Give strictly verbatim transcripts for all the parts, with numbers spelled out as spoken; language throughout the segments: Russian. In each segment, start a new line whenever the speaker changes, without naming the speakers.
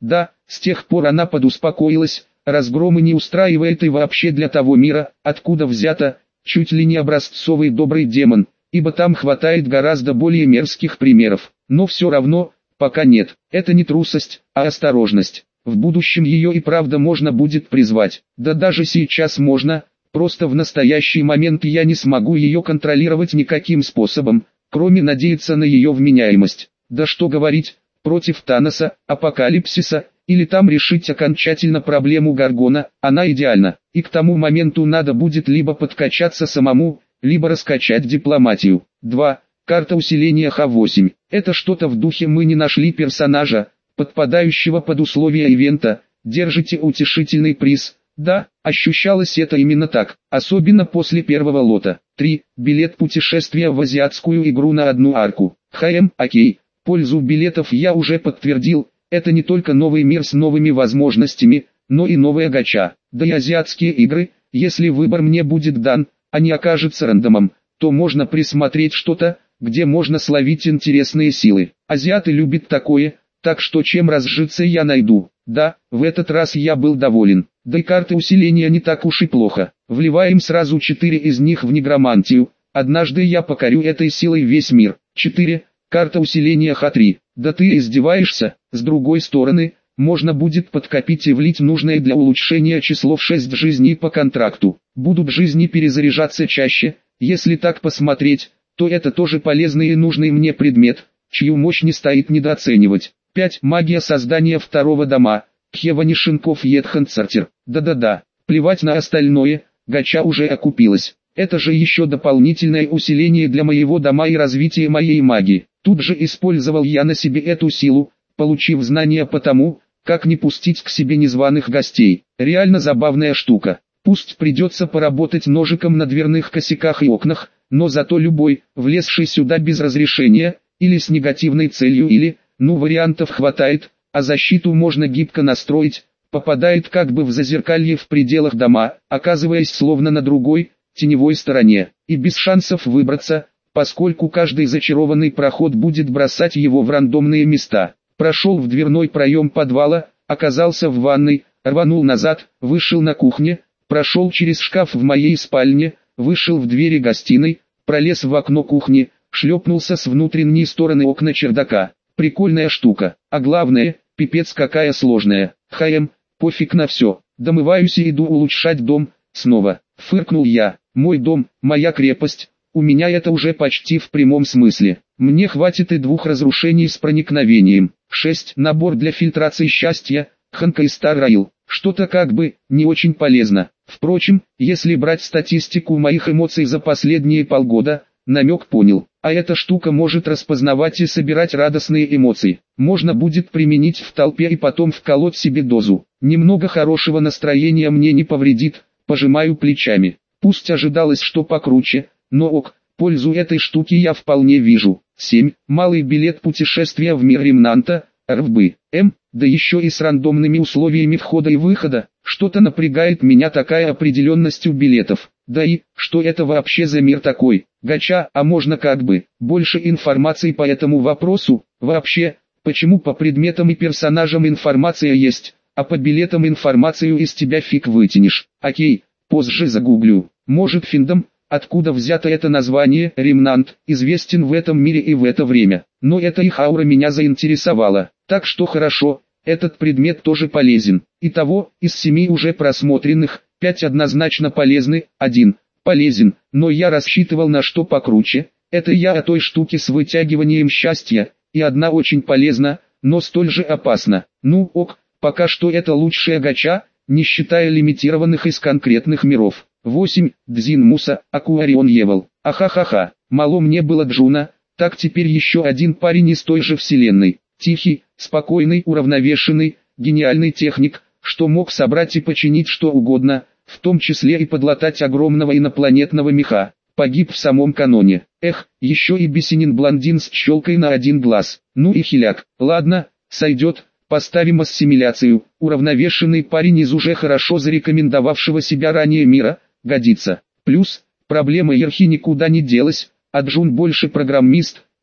Да, с тех пор она подуспокоилась, разгромы не устраивает и вообще для того мира, откуда взято, чуть ли не образцовый добрый демон, ибо там хватает гораздо более мерзких примеров. Но все равно, пока нет, это не трусость, а осторожность. В будущем ее и правда можно будет призвать. Да даже сейчас можно, просто в настоящий момент я не смогу ее контролировать никаким способом, кроме надеяться на ее вменяемость. Да что говорить, против Таноса, Апокалипсиса, или там решить окончательно проблему Гаргона, она идеальна. И к тому моменту надо будет либо подкачаться самому, либо раскачать дипломатию. два. Карта усиления Х восемь. Это что-то в духе «мы не нашли персонажа, подпадающего под условия ивента, держите утешительный приз». Да, ощущалось это именно так, особенно после первого лота. три. Билет путешествия в азиатскую игру на одну арку. ХМ, окей, пользу билетов я уже подтвердил, это не только новый мир с новыми возможностями, но и новая гача. Да и азиатские игры, если выбор мне будет дан, а не окажется рандомом, то можно присмотреть что-то, где можно словить интересные силы. Азиаты любят такое, так что чем разжиться я найду. Да, в этот раз я был доволен. Да и карты усиления не так уж и плохо. Вливаем сразу четыре из них в негромантию. Однажды я покорю этой силой весь мир. четыре. Карта усиления Х три. Да ты издеваешься? С другой стороны, можно будет подкопить и влить нужное для улучшения число в шесть жизней по контракту. Будут жизни перезаряжаться чаще. Если так посмотреть, то это тоже полезный и нужный мне предмет, чью мощь не стоит недооценивать. пять. Магия создания второго дома. Кхевани Шинков Едханцартер. Да-да-да, плевать на остальное, гача уже окупилась. Это же еще дополнительное усиление для моего дома и развитие моей магии. Тут же использовал я на себе эту силу, получив знания по тому, как не пустить к себе незваных гостей. Реально забавная штука. Пусть придется поработать ножиком на дверных косяках и окнах, но зато любой, влезший сюда без разрешения, или с негативной целью или, ну вариантов хватает, а защиту можно гибко настроить, попадает как бы в зазеркалье в пределах дома, оказываясь словно на другой, теневой стороне, и без шансов выбраться, поскольку каждый зачарованный проход будет бросать его в рандомные места. Прошел в дверной проем подвала, оказался в ванной, рванул назад, вышел на кухне, прошел через шкаф в моей спальне, вышел в двери гостиной, пролез в окно кухни, шлепнулся с внутренней стороны окна чердака. Прикольная штука, а главное, пипец какая сложная. ХМ, пофиг на все, домываюсь и иду улучшать дом, снова, фыркнул я, мой дом, моя крепость, у меня это уже почти в прямом смысле. Мне хватит и двух разрушений с проникновением. шесть. Набор для фильтрации счастья, Ханка и Стар Раил. Что-то как бы, не очень полезно. Впрочем, если брать статистику моих эмоций за последние полгода, намек понял. А эта штука может распознавать и собирать радостные эмоции. Можно будет применить в толпе и потом вколоть себе дозу. Немного хорошего настроения мне не повредит, пожимаю плечами. Пусть ожидалось что покруче, но ок, пользу этой штуки я вполне вижу. семь. Малый билет путешествия в мир Ремнанта, РВБ. М, да еще и с рандомными условиями входа и выхода. Что-то напрягает меня такая определенность у билетов. Да и, что это вообще за мир такой? Гача, а можно как бы, больше информации по этому вопросу? Вообще, почему по предметам и персонажам информация есть, а по билетам информацию из тебя фиг вытянешь? Окей, позже загуглю. Может финдом, откуда взято это название, Ремнант, известен в этом мире и в это время. Но эта их аура меня заинтересовала. Так что хорошо, этот предмет тоже полезен. Итого, из семи уже просмотренных, пять однозначно полезны, один полезен, но я рассчитывал на что покруче. Это я о той штуке с вытягиванием счастья, и одна очень полезна, но столь же опасна. Ну ок, пока что это лучшая гача, не считая лимитированных из конкретных миров. восемь. Дзин Муса, Акуарион Евол. Ахахаха, мало мне было Джуна, так теперь еще один парень из той же вселенной. Тихий, спокойный, уравновешенный, гениальный техник, что мог собрать и починить что угодно, в том числе и подлатать огромного инопланетного меха. Погиб в самом каноне. Эх, еще и бесенин блондин с щелкой на один глаз. Ну и хиляк. Ладно, сойдет, поставим ассимиляцию. Уравновешенный парень из уже хорошо зарекомендовавшего себя ранее мира, годится. Плюс, проблема Ерхи никуда не делась, а Джун больше программист,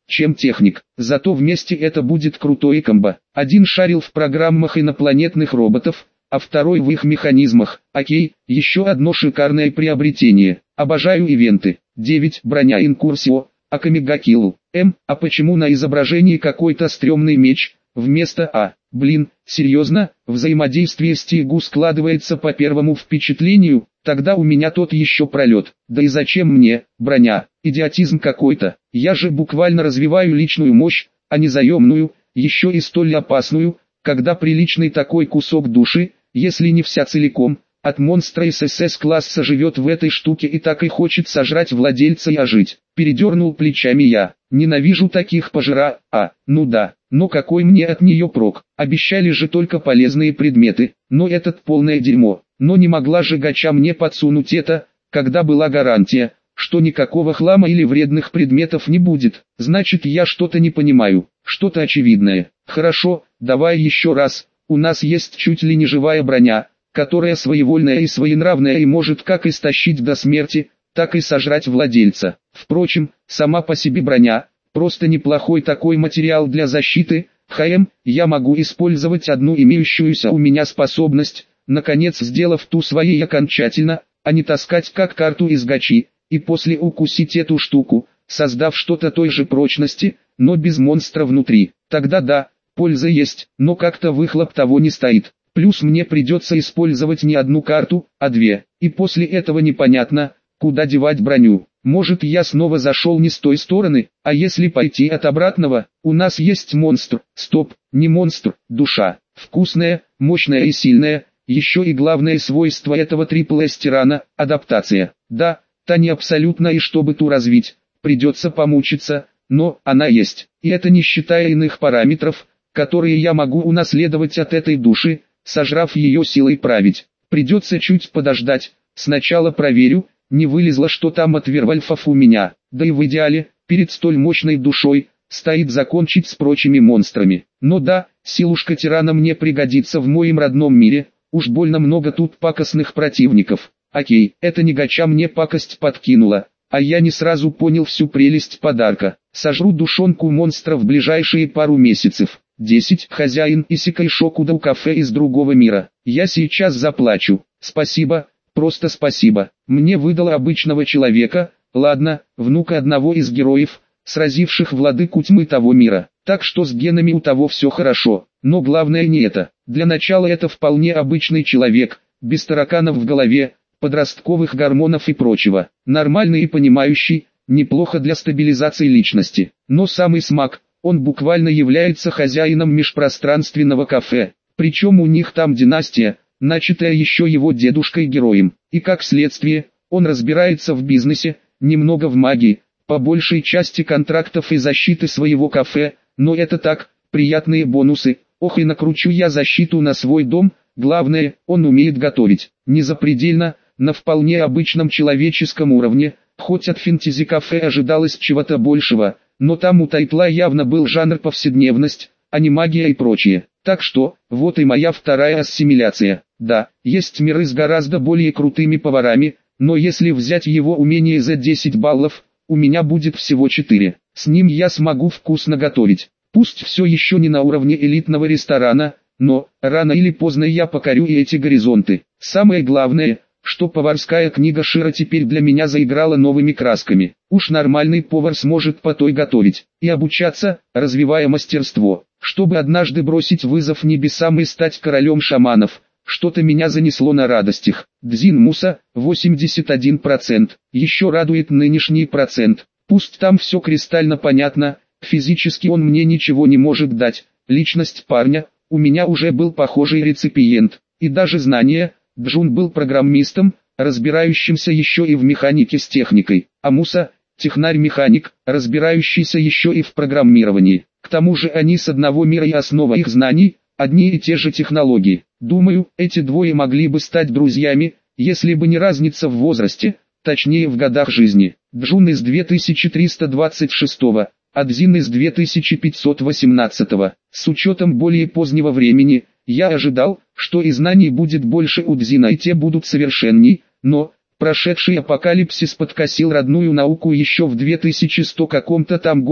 чем техник. Зато вместе это будет крутое комбо. Один шарил в программах инопланетных роботов, а второй в их механизмах. Окей, еще одно шикарное приобретение. Обожаю ивенты. девять. Броня Инкурсио, Акамега Килл. М. А почему на изображении какой-то стрёмный меч, вместо А? Блин, серьезно, взаимодействие с Тигу складывается по первому впечатлению, тогда у меня тот еще пролет. Да и зачем мне, броня, идиотизм какой-то. Я же буквально развиваю личную мощь, а не заемную, еще и столь опасную, когда приличный такой кусок души, если не вся целиком, от монстра эс эс эс-класса живет в этой штуке и так и хочет сожрать владельца и ожить. Передернул плечами я. Ненавижу таких пожира, а, ну да, но какой мне от нее прок? Обещали же только полезные предметы, но этот полное дерьмо. Но не могла же гача мне подсунуть это, когда была гарантия, что никакого хлама или вредных предметов не будет. Значит, я что-то не понимаю, что-то очевидное. Хорошо, давай еще раз. У нас есть чуть ли не живая броня, которая своевольная и своенравная и может как истощить до смерти, так и сожрать владельца. Впрочем, сама по себе броня, просто неплохой такой материал для защиты. ХМ, я могу использовать одну имеющуюся у меня способность, наконец сделав ту своей окончательно, а не таскать как карту из гачи, и после укусить эту штуку, создав что-то той же прочности, но без монстра внутри. Тогда да, польза есть, но как-то выхлоп того не стоит. Плюс мне придется использовать не одну карту, а две, и после этого непонятно, куда девать броню. Может, я снова зашел не с той стороны, а если пойти от обратного, у нас есть монстр. Стоп, не монстр, душа. Вкусная, мощная и сильная. Еще и главное свойство этого трипл-эс-тирана – адаптация. Да, та не абсолютно, и чтобы ту развить, придется помучиться, но она есть. И это не считая иных параметров, которые я могу унаследовать от этой души, сожрав ее силой править. Придется чуть подождать, сначала проверю, не вылезло что там от вервольфов у меня, да и в идеале, перед столь мощной душой, стоит закончить с прочими монстрами. Но да, силушка тирана мне пригодится в моем родном мире, уж больно много тут пакостных противников. Окей, это не гача мне пакость подкинула, а я не сразу понял всю прелесть подарка. Сожру душонку монстра в ближайшие пару месяцев. десять. Хозяин Исекай Шокуда у кафе из другого мира. Я сейчас заплачу. Спасибо, просто спасибо. Мне выдало обычного человека, ладно, внука одного из героев, сразивших владыку тьмы того мира. Так что с генами у того все хорошо, но главное не это. Для начала это вполне обычный человек, без тараканов в голове, подростковых гормонов и прочего. Нормальный и понимающий, неплохо для стабилизации личности. Но самый смак, он буквально является хозяином межпространственного кафе. Причем у них там династия, начатая еще его дедушкой-героем. И как следствие, он разбирается в бизнесе, немного в магии, по большей части контрактов и защиты своего кафе, но это так, приятные бонусы. Ох и накручу я защиту на свой дом, главное, он умеет готовить. Не запредельно, на вполне обычном человеческом уровне, хоть от фэнтези-кафе ожидалось чего-то большего, но там у тайтла явно был жанр повседневность, а не магия и прочее. Так что, вот и моя вторая ассимиляция. Да, есть миры с гораздо более крутыми поварами, но если взять его умение за десять баллов, у меня будет всего четыре. С ним я смогу вкусно готовить. Пусть все еще не на уровне элитного ресторана, но, рано или поздно я покорю и эти горизонты. Самое главное, что поварская книга Шира теперь для меня заиграла новыми красками. Уж нормальный повар сможет по той готовить и обучаться, развивая мастерство, чтобы однажды бросить вызов небесам и стать королем шаманов. Что-то меня занесло на радостях. Дзин Муса, восемьдесят один процент. Еще радует нынешний процент. Пусть там все кристально понятно, физически он мне ничего не может дать. Личность парня, у меня уже был похожий реципиент. И даже знания, Джун был программистом, разбирающимся еще и в механике с техникой. А Муса, технарь-механик, разбирающийся еще и в программировании. К тому же они с одного мира и основа их знаний, одни и те же технологии. Думаю, эти двое могли бы стать друзьями, если бы не разница в возрасте, точнее в годах жизни. Джун из две тысячи триста двадцать шестого, а Дзин из две тысячи пятьсот восемнадцатого. С учетом более позднего времени, я ожидал, что и знаний будет больше у Дзина и те будут совершенней, но прошедший апокалипсис подкосил родную науку еще в две тысячи сто каком-то там году,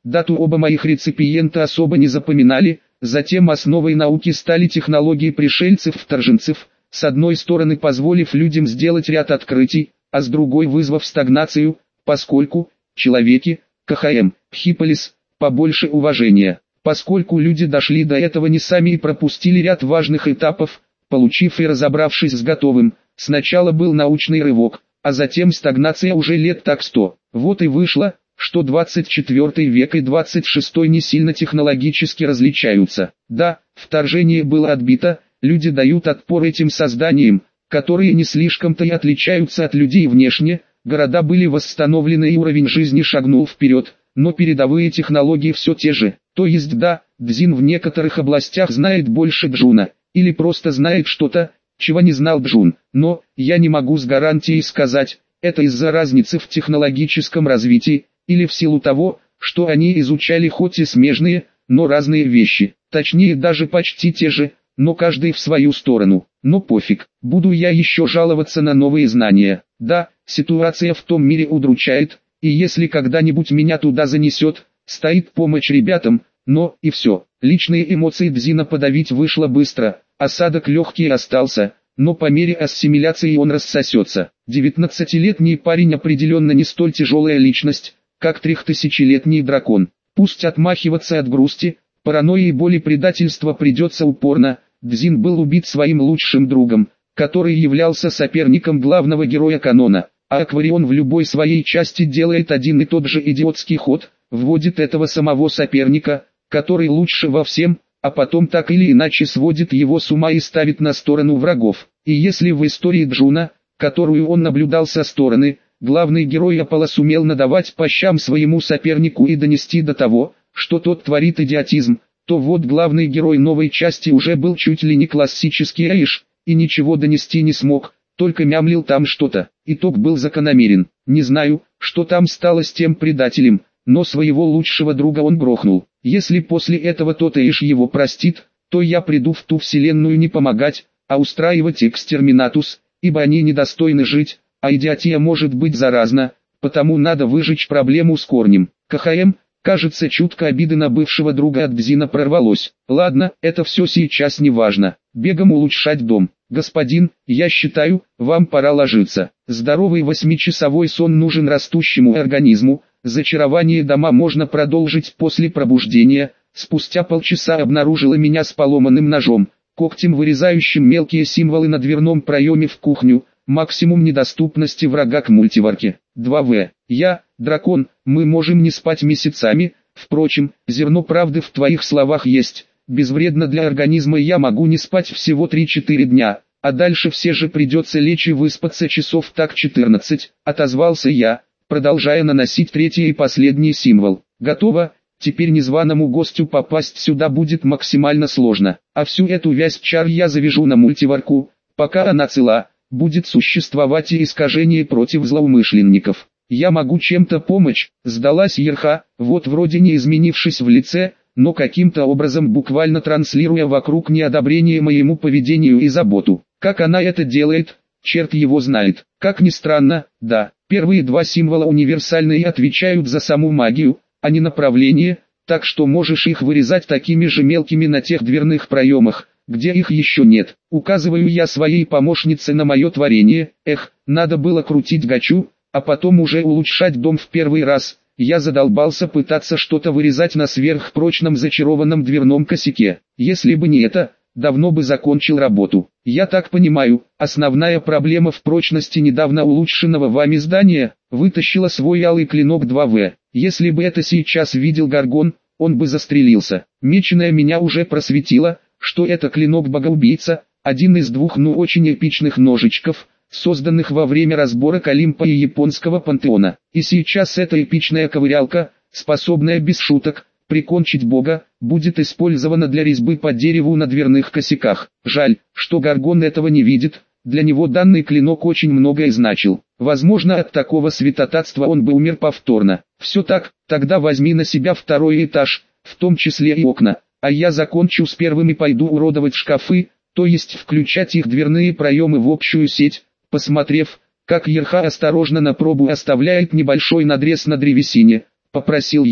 Дату оба моих реципиента особо не запоминали, затем основой науки стали технологии пришельцев-вторженцев, с одной стороны позволив людям сделать ряд открытий, а с другой вызвав стагнацию, поскольку человеки, КХМ, Хиполис, побольше уважения. Поскольку люди дошли до этого не сами и пропустили ряд важных этапов, получив и разобравшись с готовым, сначала был научный рывок, а затем стагнация уже лет так сто. Вот и вышло, что двадцать четвёртый век и двадцать шестой не сильно технологически различаются. Да, вторжение было отбито, люди дают отпор этим созданиям, которые не слишком-то и отличаются от людей внешне, города были восстановлены и уровень жизни шагнул вперед, но передовые технологии все те же. То есть да, Дзин в некоторых областях знает больше Джуна, или просто знает что-то, чего не знал Джун, но, я не могу с гарантией сказать, это из-за разницы в технологическом развитии, или в силу того, что они изучали хоть и смежные, но разные вещи, точнее даже почти те же, но каждый в свою сторону. Но пофиг, буду я еще жаловаться на новые знания. Да, ситуация в том мире удручает, и если когда-нибудь меня туда занесет, стоит помощь ребятам, но и все. Личные эмоции Дзина подавить вышло быстро, осадок легкий остался, но по мере ассимиляции он рассосется. Девятнадцатилетний парень определенно не столь тяжелая личность, как трехтысячелетний дракон. Пусть отмахиваться от грусти, паранойи и боли предательства придется упорно. Дзин был убит своим лучшим другом, который являлся соперником главного героя канона, а Акварион в любой своей части делает один и тот же идиотский ход, вводит этого самого соперника, который лучше во всем, а потом так или иначе сводит его с ума и ставит на сторону врагов. И если в истории Джуна, которую он наблюдал со стороны, главный герой Аполло сумел надавать по щам своему сопернику и донести до того, что тот творит идиотизм, то вот главный герой новой части уже был чуть ли не классический Аиш, и ничего донести не смог, только мямлил там что-то. Итог был закономерен. Не знаю, что там стало с тем предателем, но своего лучшего друга он грохнул. Если после этого тот Аиш его простит, то я приду в ту вселенную не помогать, а устраивать экстерминатус, ибо они недостойны жить, а идиотия может быть заразна, потому надо выжечь проблему с корнем. КХМ, кажется, чутко обиды на бывшего друга от Дзина прорвалось. Ладно, это все сейчас не важно. Бегом улучшать дом. Господин, я считаю, вам пора ложиться. Здоровый восьмичасовой сон нужен растущему организму. Зачарование дома можно продолжить после пробуждения. Спустя полчаса обнаружила меня с поломанным ножом, когтем вырезающим мелкие символы на дверном проеме в кухню. Максимум недоступности врага к мультиварке. два вэ. Я, дракон, мы можем не спать месяцами, впрочем, зерно правды в твоих словах есть. Безвредно для организма я могу не спать всего три-четыре дня, а дальше все же придется лечь и выспаться часов так четырнадцать, отозвался я, продолжая наносить третий и последний символ. Готово, теперь незваному гостю попасть сюда будет максимально сложно, а всю эту вязь чар я завяжу на мультиварку, пока она цела. Будет существовать и искажение против злоумышленников. Я могу чем-то помочь, сдалась Ерха, вот вроде не изменившись в лице, но каким-то образом буквально транслируя вокруг неодобрение моему поведению и заботу. Как она это делает, черт его знает. Как ни странно, да, первые два символа универсальные и отвечают за саму магию, а не направление, так что можешь их вырезать такими же мелкими на тех дверных проемах, где их еще нет. Указываю я своей помощнице на мое творение. Эх, надо было крутить гачу, а потом уже улучшать дом в первый раз. Я задолбался пытаться что-то вырезать на сверхпрочном зачарованном дверном косяке. Если бы не это, давно бы закончил работу. Я так понимаю, основная проблема в прочности недавно улучшенного вами здания, вытащила свой алый клинок два вэ. Если бы это сейчас видел Гаргон, он бы застрелился. Меченая меня уже просветила, что это клинок-богоубийца, один из двух ну очень эпичных ножичков, созданных во время разборок Олимпа и японского пантеона. И сейчас эта эпичная ковырялка, способная без шуток прикончить бога, будет использована для резьбы по дереву на дверных косяках. Жаль, что Гаргон этого не видит, для него данный клинок очень многое значил. Возможно, от такого святотатства он бы умер повторно. Все так, тогда возьми на себя второй этаж, в том числе и окна. А я закончу с первым и пойду уродовать шкафы, то есть включать их дверные проемы в общую сеть. Посмотрев, как Ерха осторожно на пробу оставляет небольшой надрез на древесине, попросил я.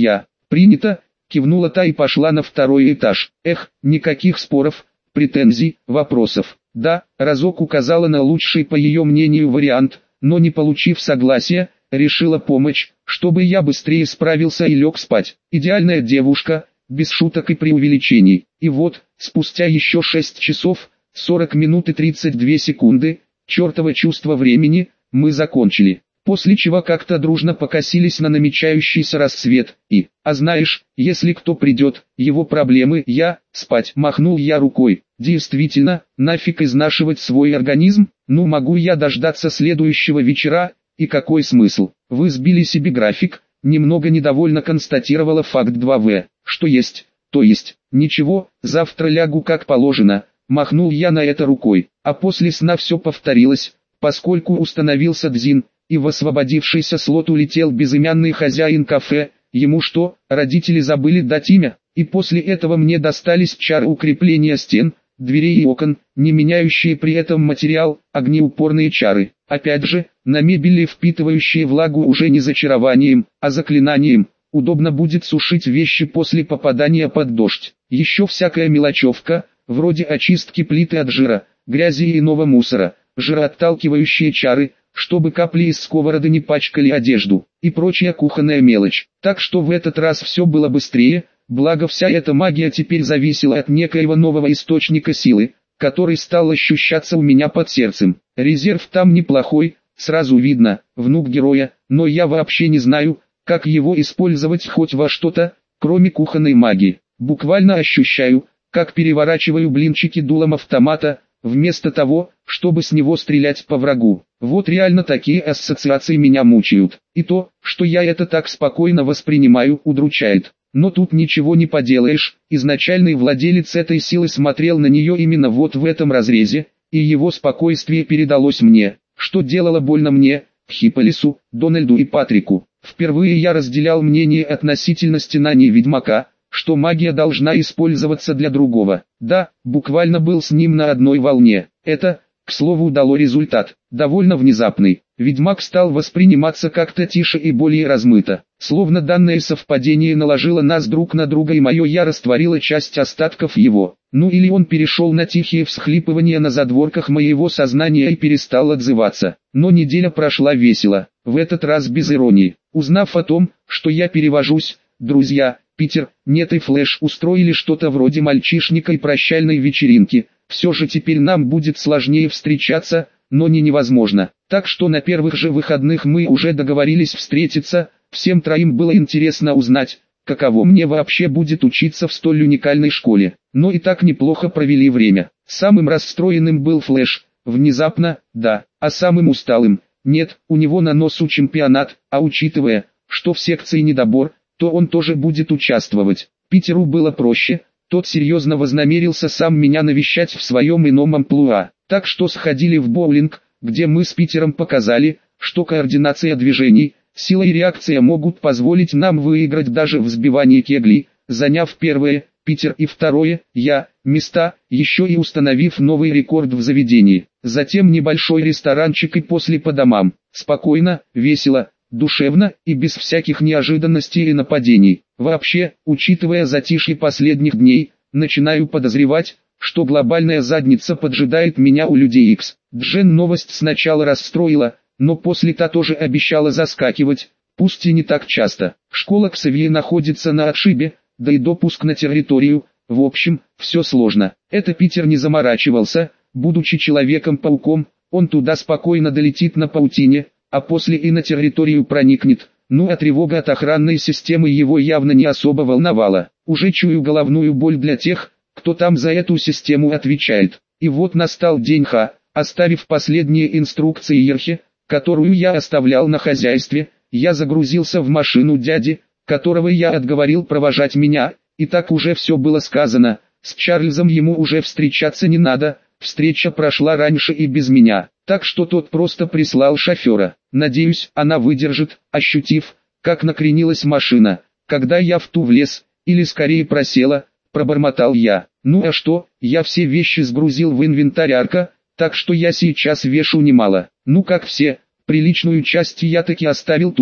Принято, кивнула та и пошла на второй этаж. Эх, никаких споров, претензий, вопросов. Да, разок указала на лучший по ее мнению вариант, но не получив согласия, решила помочь, чтобы я быстрее справился и лег спать. Идеальная девушка, без шуток и преувеличений. И вот, спустя еще шесть часов, сорок минут и тридцать две секунды, чертово чувство времени, мы закончили. После чего как-то дружно покосились на намечающийся рассвет, и, а знаешь, если кто придет, его проблемы, я, спать, махнул я рукой. Действительно, нафиг изнашивать свой организм, ну могу я дождаться следующего вечера, и какой смысл? Вы сбили себе график, немного недовольно констатировала факт два вэ, что есть, то есть, ничего, завтра лягу как положено, махнул я на это рукой, а после сна все повторилось, поскольку установился дзин, и в освободившийся слот улетел безымянный хозяин кафе, ему что, родители забыли дать имя, и после этого мне достались чары укрепления стен, дверей и окон, не меняющие при этом материал, огнеупорные чары, опять же, на мебели впитывающие влагу уже не зачарованием, а заклинанием, удобно будет сушить вещи после попадания под дождь, еще всякая мелочевка, вроде очистки плиты от жира, грязи и иного мусора, жироотталкивающие чары, чтобы капли из сковороды не пачкали одежду, и прочая кухонная мелочь. Так что в этот раз все было быстрее, благо вся эта магия теперь зависела от некоего нового источника силы, который стал ощущаться у меня под сердцем. Резерв там неплохой, сразу видно, внук героя, но я вообще не знаю, как его использовать хоть во что-то, кроме кухонной магии. Буквально ощущаю, как переворачиваю блинчики дулом автомата, вместо того, чтобы с него стрелять по врагу. Вот реально такие ассоциации меня мучают. И то, что я это так спокойно воспринимаю, удручает. Но тут ничего не поделаешь, изначальный владелец этой силы смотрел на нее именно вот в этом разрезе, и его спокойствие передалось мне, что делало больно мне, Хиполису, Дональду и Патрику. Впервые я разделял мнение относительно стенаний ведьмака, что магия должна использоваться для другого. Да, буквально был с ним на одной волне. Это, к слову, дало результат, довольно внезапный. Ведьмак стал восприниматься как-то тише и более размыто. Словно данное совпадение наложило нас друг на друга, и мое «я» растворило часть остатков его. Ну или он перешел на тихие всхлипывания на задворках моего сознания и перестал отзываться. Но неделя прошла весело, в этот раз без иронии. Узнав о том, что я перевожусь, друзья, Питер, Нет и Флэш устроили что-то вроде мальчишника и прощальной вечеринки. Все же теперь нам будет сложнее встречаться, но не невозможно. Так что на первых же выходных мы уже договорились встретиться. Всем троим было интересно узнать, каково мне вообще будет учиться в столь уникальной школе. Но и так неплохо провели время. Самым расстроенным был Флэш. Внезапно, да, а самым усталым. Нет, у него на носу чемпионат, а учитывая, что в секции недобор, то он тоже будет участвовать. Питеру было проще, тот серьезно вознамерился сам меня навещать в своем ином амплуа. Так что сходили в боулинг, где мы с Питером показали, что координация движений, сила и реакция могут позволить нам выиграть даже в сбивании кеглей, заняв первое, Питер и второе, я, места, еще и установив новый рекорд в заведении. Затем небольшой ресторанчик и после по домам. Спокойно, весело, душевно и без всяких неожиданностей и нападений. Вообще, учитывая затишье последних дней, начинаю подозревать, что глобальная задница поджидает меня у Людей Икс. Джен новость сначала расстроила, но после та тоже обещала заскакивать, пусть и не так часто. Школа Ксавье находится на отшибе, да и допуск на территорию, в общем, все сложно. Это Питер не заморачивался, будучи Человеком-пауком, он туда спокойно долетит на паутине, а после и на территорию проникнет. Ну а тревога от охранной системы его явно не особо волновала. Уже чую головную боль для тех, кто там за эту систему отвечает. И вот настал день Х, оставив последние инструкции Ерхе, которую я оставлял на хозяйстве, я загрузился в машину дяди, которого я отговорил провожать меня, и так уже все было сказано, с Чарльзом ему уже встречаться не надо, встреча прошла раньше и без меня, так что тот просто прислал шофера. Надеюсь, она выдержит, ощутив, как накренилась машина, когда я в ту влез, или скорее просела, пробормотал я. Ну а что, я все вещи сгрузил в инвентарь Арка, так что я сейчас вешу немало. Ну как все, приличную часть я таки оставил тут,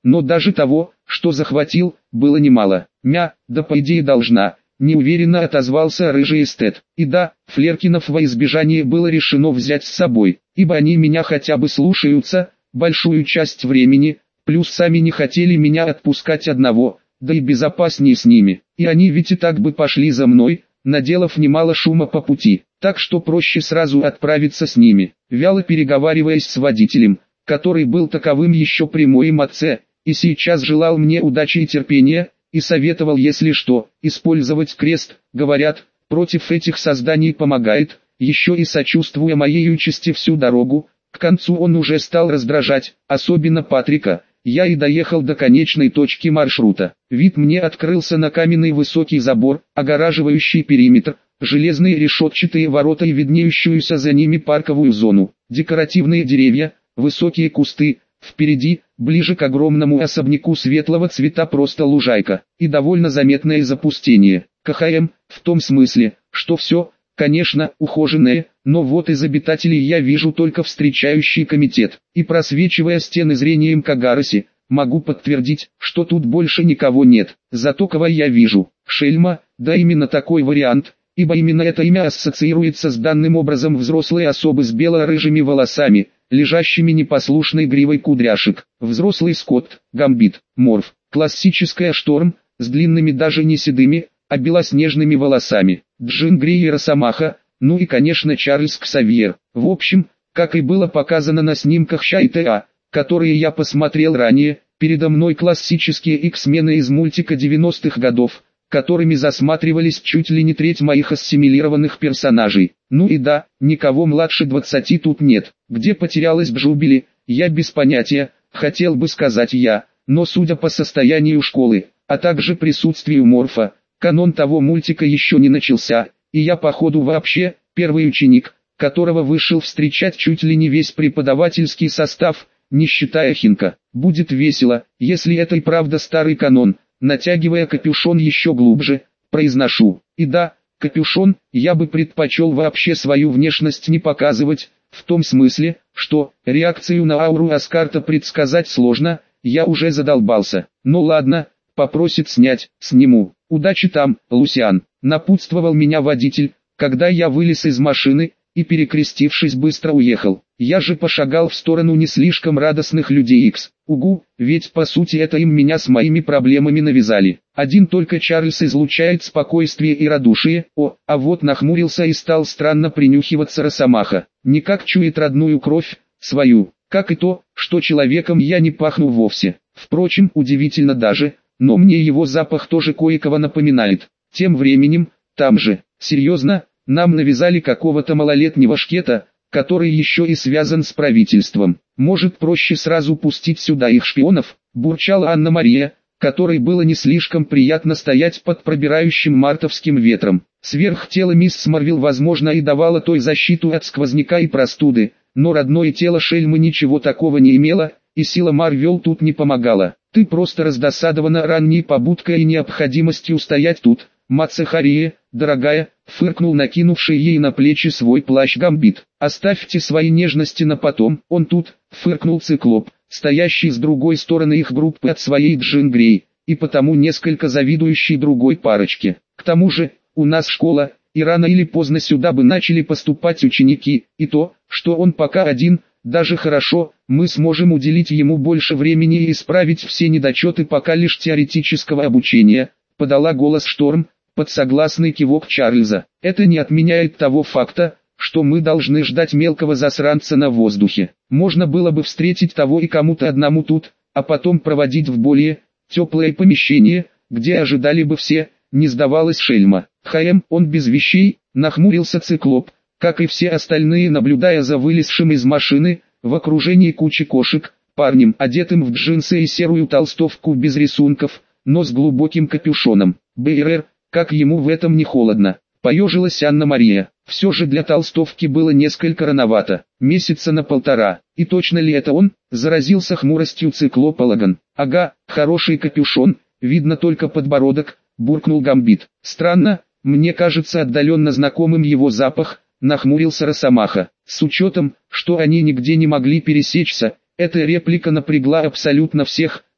но даже того, что захватил, было немало. Мя, да по идее должна, неуверенно отозвался рыжий эстет. И да, Флеркинов во избежание было решено взять с собой, ибо они меня хотя бы слушаются, большую часть времени, плюс сами не хотели меня отпускать одного, да и безопаснее с ними. И они ведь и так бы пошли за мной, наделав немало шума по пути, так что проще сразу отправиться с ними. Вяло переговариваясь с водителем, который был таковым еще при моем отце, и сейчас желал мне удачи и терпения, и советовал, если что, использовать крест, говорят, против этих созданий помогает, еще и сочувствуя моей участи всю дорогу. К концу он уже стал раздражать, особенно Патрика. Я и доехал до конечной точки маршрута. Вид мне открылся на каменный высокий забор, огораживающий периметр, железные решетчатые ворота и виднеющуюся за ними парковую зону, декоративные деревья, высокие кусты, впереди, ближе к огромному особняку светлого цвета просто лужайка, и довольно заметное запустение. КХМ, в том смысле, что все, конечно, ухоженное, но вот из обитателей я вижу только встречающий комитет, и просвечивая стены зрением Кагароси, могу подтвердить, что тут больше никого нет. Зато кого я вижу, Шельма, да именно такой вариант, ибо именно это имя ассоциируется с данным образом взрослой особы с бело-рыжими волосами, лежащими непослушной гривой кудряшек. Взрослый скот, Гамбит, Морф, классическая Шторм, с длинными даже не седыми, а белоснежными волосами, Джин Грей и Росомаха, ну и конечно Чарльз Ксавьер. В общем, как и было показано на снимках Ща-и-Тэ-А, которые я посмотрел ранее, передо мной классические X-мены из мультика девяностых годов, которыми засматривались чуть ли не треть моих ассимилированных персонажей. Ну и да, никого младше двадцати тут нет. Где потерялась Джубили, я без понятия, хотел бы сказать я, но судя по состоянию школы, а также присутствию Морфа, канон того мультика еще не начался, и я походу вообще, первый ученик, которого вышел встречать чуть ли не весь преподавательский состав, не считая Хинка. Будет весело, если это и правда старый канон. Натягивая капюшон еще глубже, произношу. И да, капюшон, я бы предпочел вообще свою внешность не показывать, в том смысле, что реакцию на ауру Аскарта предсказать сложно, я уже задолбался. Ну ладно, попросит снять, сниму. Удачи там, Лусиан, напутствовал меня водитель, когда я вылез из машины, и перекрестившись быстро уехал. Я же пошагал в сторону не слишком радостных людей X. Угу, ведь по сути это им меня с моими проблемами навязали. Один только Чарльз излучает спокойствие и радушие. О, а вот нахмурился и стал странно принюхиваться Росомаха. Никак чует родную кровь, свою, как и то, что человеком я не пахну вовсе. Впрочем, удивительно даже, но мне его запах тоже кое-кого напоминает. Тем временем, там же, серьезно, нам навязали какого-то малолетнего шкета, который еще и связан с правительством. Может, проще сразу пустить сюда их шпионов, бурчала Анна-Мария, которой было не слишком приятно стоять под пробирающим мартовским ветром. Сверхтело мисс Марвел, возможно, и давало той защиту от сквозняка и простуды, но родное тело Шельмы ничего такого не имело, и сила Марвел тут не помогала. Ты просто раздосадована ранней побудкой и необходимостью стоять тут, Мацехария, дорогая, фыркнул накинувший ей на плечи свой плащ Гамбит. Оставьте свои нежности на потом, он тут, фыркнул Циклоп, стоящий с другой стороны их группы от своей Джин Грей, и потому несколько завидующий другой парочке. К тому же, у нас школа, и рано или поздно сюда бы начали поступать ученики, и то, что он пока один, даже хорошо, мы сможем уделить ему больше времени и исправить все недочеты пока лишь теоретического обучения, подала голос Шторм, под согласный кивок Чарльза. Это не отменяет того факта, что мы должны ждать мелкого засранца на воздухе. Можно было бы встретить того и кому-то одному тут, а потом проводить в более теплое помещение, где ожидали бы все, не сдавалась Шельма. Хаем, он без вещей, нахмурился Циклоп, как и все остальные, наблюдая за вылезшим из машины, в окружении кучи кошек, парнем, одетым в джинсы и серую толстовку без рисунков, но с глубоким капюшоном. БРР, как ему в этом не холодно, поежилась Анна-Мария. Все же для толстовки было несколько рановато, месяца на полтора. И точно ли это он? Заразился хмуростью Циклоп Лаган. Ага, хороший капюшон, видно только подбородок, буркнул Гамбит. Странно, мне кажется отдаленно знакомым его запах, нахмурился Росомаха. С учетом, что они нигде не могли пересечься, эта реплика напрягла абсолютно всех,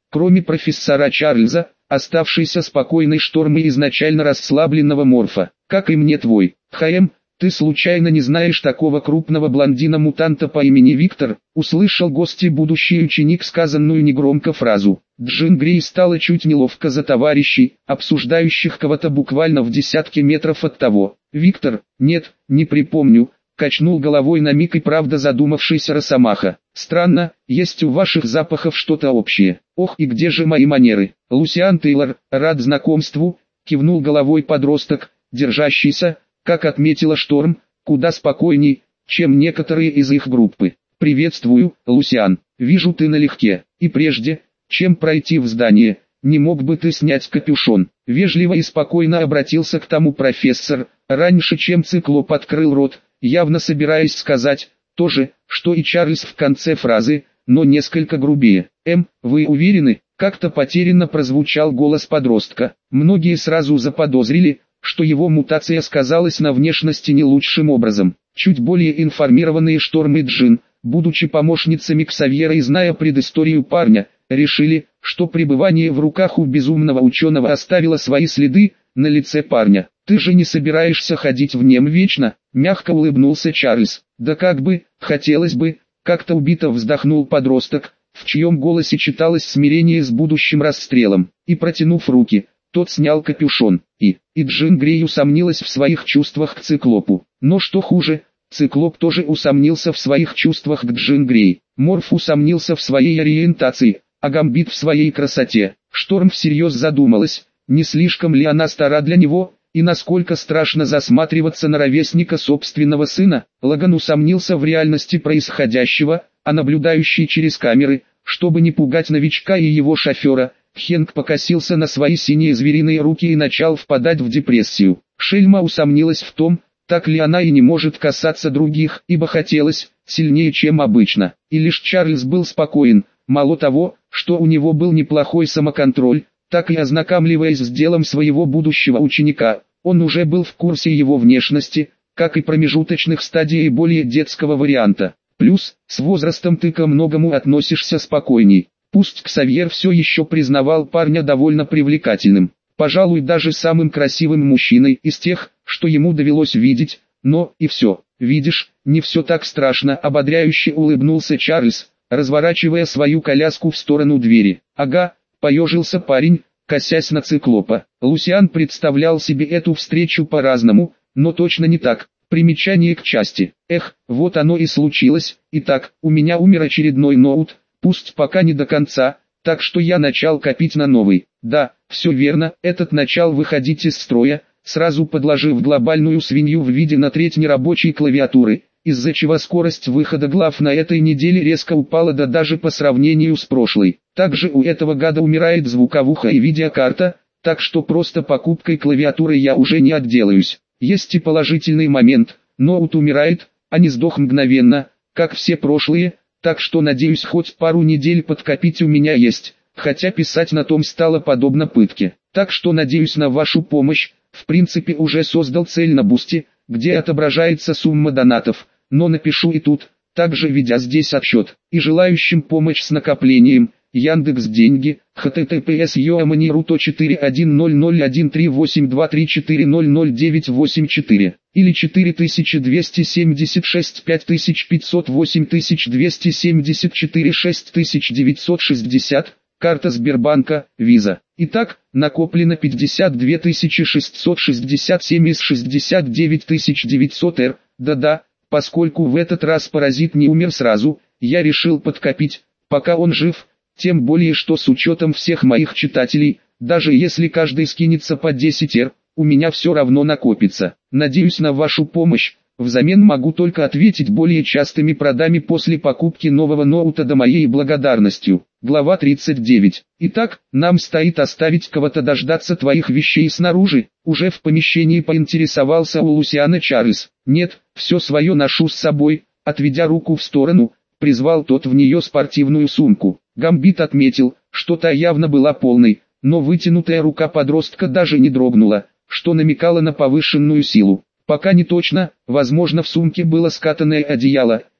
кроме профессора Чарльза, оставшийся спокойной штормой изначально расслабленного Морфа. Как и мне твой. Хэм, ты случайно не знаешь такого крупного блондина-мутанта по имени Виктор? Услышал гостей будущий ученик сказанную негромко фразу. Джин Грей стало чуть неловко за товарищей, обсуждающих кого-то буквально в десятке метров от того. Виктор, нет, не припомню. Качнул головой на миг и правда задумавшийся Росомаха. Странно, есть у ваших запахов что-то общее. Ох, и где же мои манеры? Лусиан Тейлор, рад знакомству, кивнул головой подросток, держащийся, как отметила Шторм, куда спокойней, чем некоторые из их группы. Приветствую, Лусиан, вижу ты налегке, и прежде, чем пройти в здание, не мог бы ты снять капюшон? Вежливо и спокойно обратился к тому профессор, раньше чем Циклоп открыл рот, явно собираясь сказать то же, что и Чарльз в конце фразы, но несколько грубее. «Эм, вы уверены?» — как-то потерянно прозвучал голос подростка. Многие сразу заподозрили, что его мутация сказалась на внешности не лучшим образом. Чуть более информированные Шторм и Джин, будучи помощницами Ксавьера и зная предысторию парня, решили, что пребывание в руках у безумного ученого оставило свои следы на лице парня. «Ты же не собираешься ходить в нем вечно?» — мягко улыбнулся Чарльз. «Да как бы, хотелось бы», — как-то убито вздохнул подросток, в чьем голосе читалось смирение с будущим расстрелом, и протянув руки, тот снял капюшон, и, и Джин Грей усомнилась в своих чувствах к Циклопу. Но что хуже, Циклоп тоже усомнился в своих чувствах к Джин Грей. Морф усомнился в своей ориентации, а Гамбит в своей красоте. Шторм всерьез задумалась, не слишком ли она стара для него, и насколько страшно засматриваться на ровесника собственного сына. Лаган усомнился в реальности происходящего, а наблюдающий через камеры, чтобы не пугать новичка и его шофера, Хенк покосился на свои синие звериные руки и начал впадать в депрессию. Шельма усомнилась в том, так ли она и не может касаться других, ибо хотелось, сильнее чем обычно. И лишь Чарльз был спокоен, мало того, что у него был неплохой самоконтроль, так и ознакомливаясь с делом своего будущего ученика, он уже был в курсе его внешности, как и промежуточных стадий и более детского варианта. Плюс, с возрастом ты ко многому относишься спокойней. Пусть Ксавьер все еще признавал парня довольно привлекательным, пожалуй даже самым красивым мужчиной из тех, что ему довелось видеть, но и все, видишь, не все так страшно, ободряюще улыбнулся Чарльз, разворачивая свою коляску в сторону двери. Ага, поежился парень, косясь на Циклопа. Лусиан представлял себе эту встречу по-разному, но точно не так. Примечание к части. Эх, вот оно и случилось. Итак, у меня умер очередной ноут, пусть пока не до конца, так что я начал копить на новый. Да, все верно, этот начал выходить из строя, сразу подложив глобальную свинью в виде на треть нерабочей клавиатуры, из-за чего скорость выхода глав на этой неделе резко упала, да даже по сравнению с прошлой. Также у этого гада умирает звуковуха и видеокарта, так что просто покупкой клавиатуры я уже не отделаюсь. Есть и положительный момент, ноут умирает, а не сдох мгновенно, как все прошлые, так что надеюсь хоть пару недель подкопить у меня есть, хотя писать на том стало подобно пытке. Так что надеюсь на вашу помощь, в принципе уже создал цель на Бусти, где отображается сумма донатов, но напишу и тут, также ведя здесь отчет, и желающим помощь с накоплением, Яндекс деньги, https yoamani.ru четыре один ноль ноль один три восемь два три четыре ноль ноль девять восемь четыре, или четыре тысячи двести семьдесят шесть пять тысяч пятьсот восемь тысяч двести семьдесят четыре шесть тысяч девятьсот шестьдесят, карта Сбербанка, Виза. Итак, накоплено пятьдесят две тысячи шестьсот шестьдесят семь из шестьдесят девять тысяч девятьсот эр, да-да, поскольку в этот раз паразит не умер сразу, я решил подкопить, пока он жив. Тем более что с учетом всех моих читателей, даже если каждый скинется по десять эр, у меня все равно накопится. Надеюсь на вашу помощь, взамен могу только ответить более частыми продами после покупки нового ноута до моей благодарностью. Глава тридцать девять. Итак, нам стоит оставить кого-то дождаться твоих вещей снаружи. Уже в помещении поинтересовался у Лусиана Чарльз. Нет, все свое ношу с собой, отведя руку в сторону, призвал тот в нее спортивную сумку. Гамбит отметил, что та явно была полной, но вытянутая рука подростка даже не дрогнула, что намекало на повышенную силу. Пока не точно, возможно в сумке было скатанное одеяло,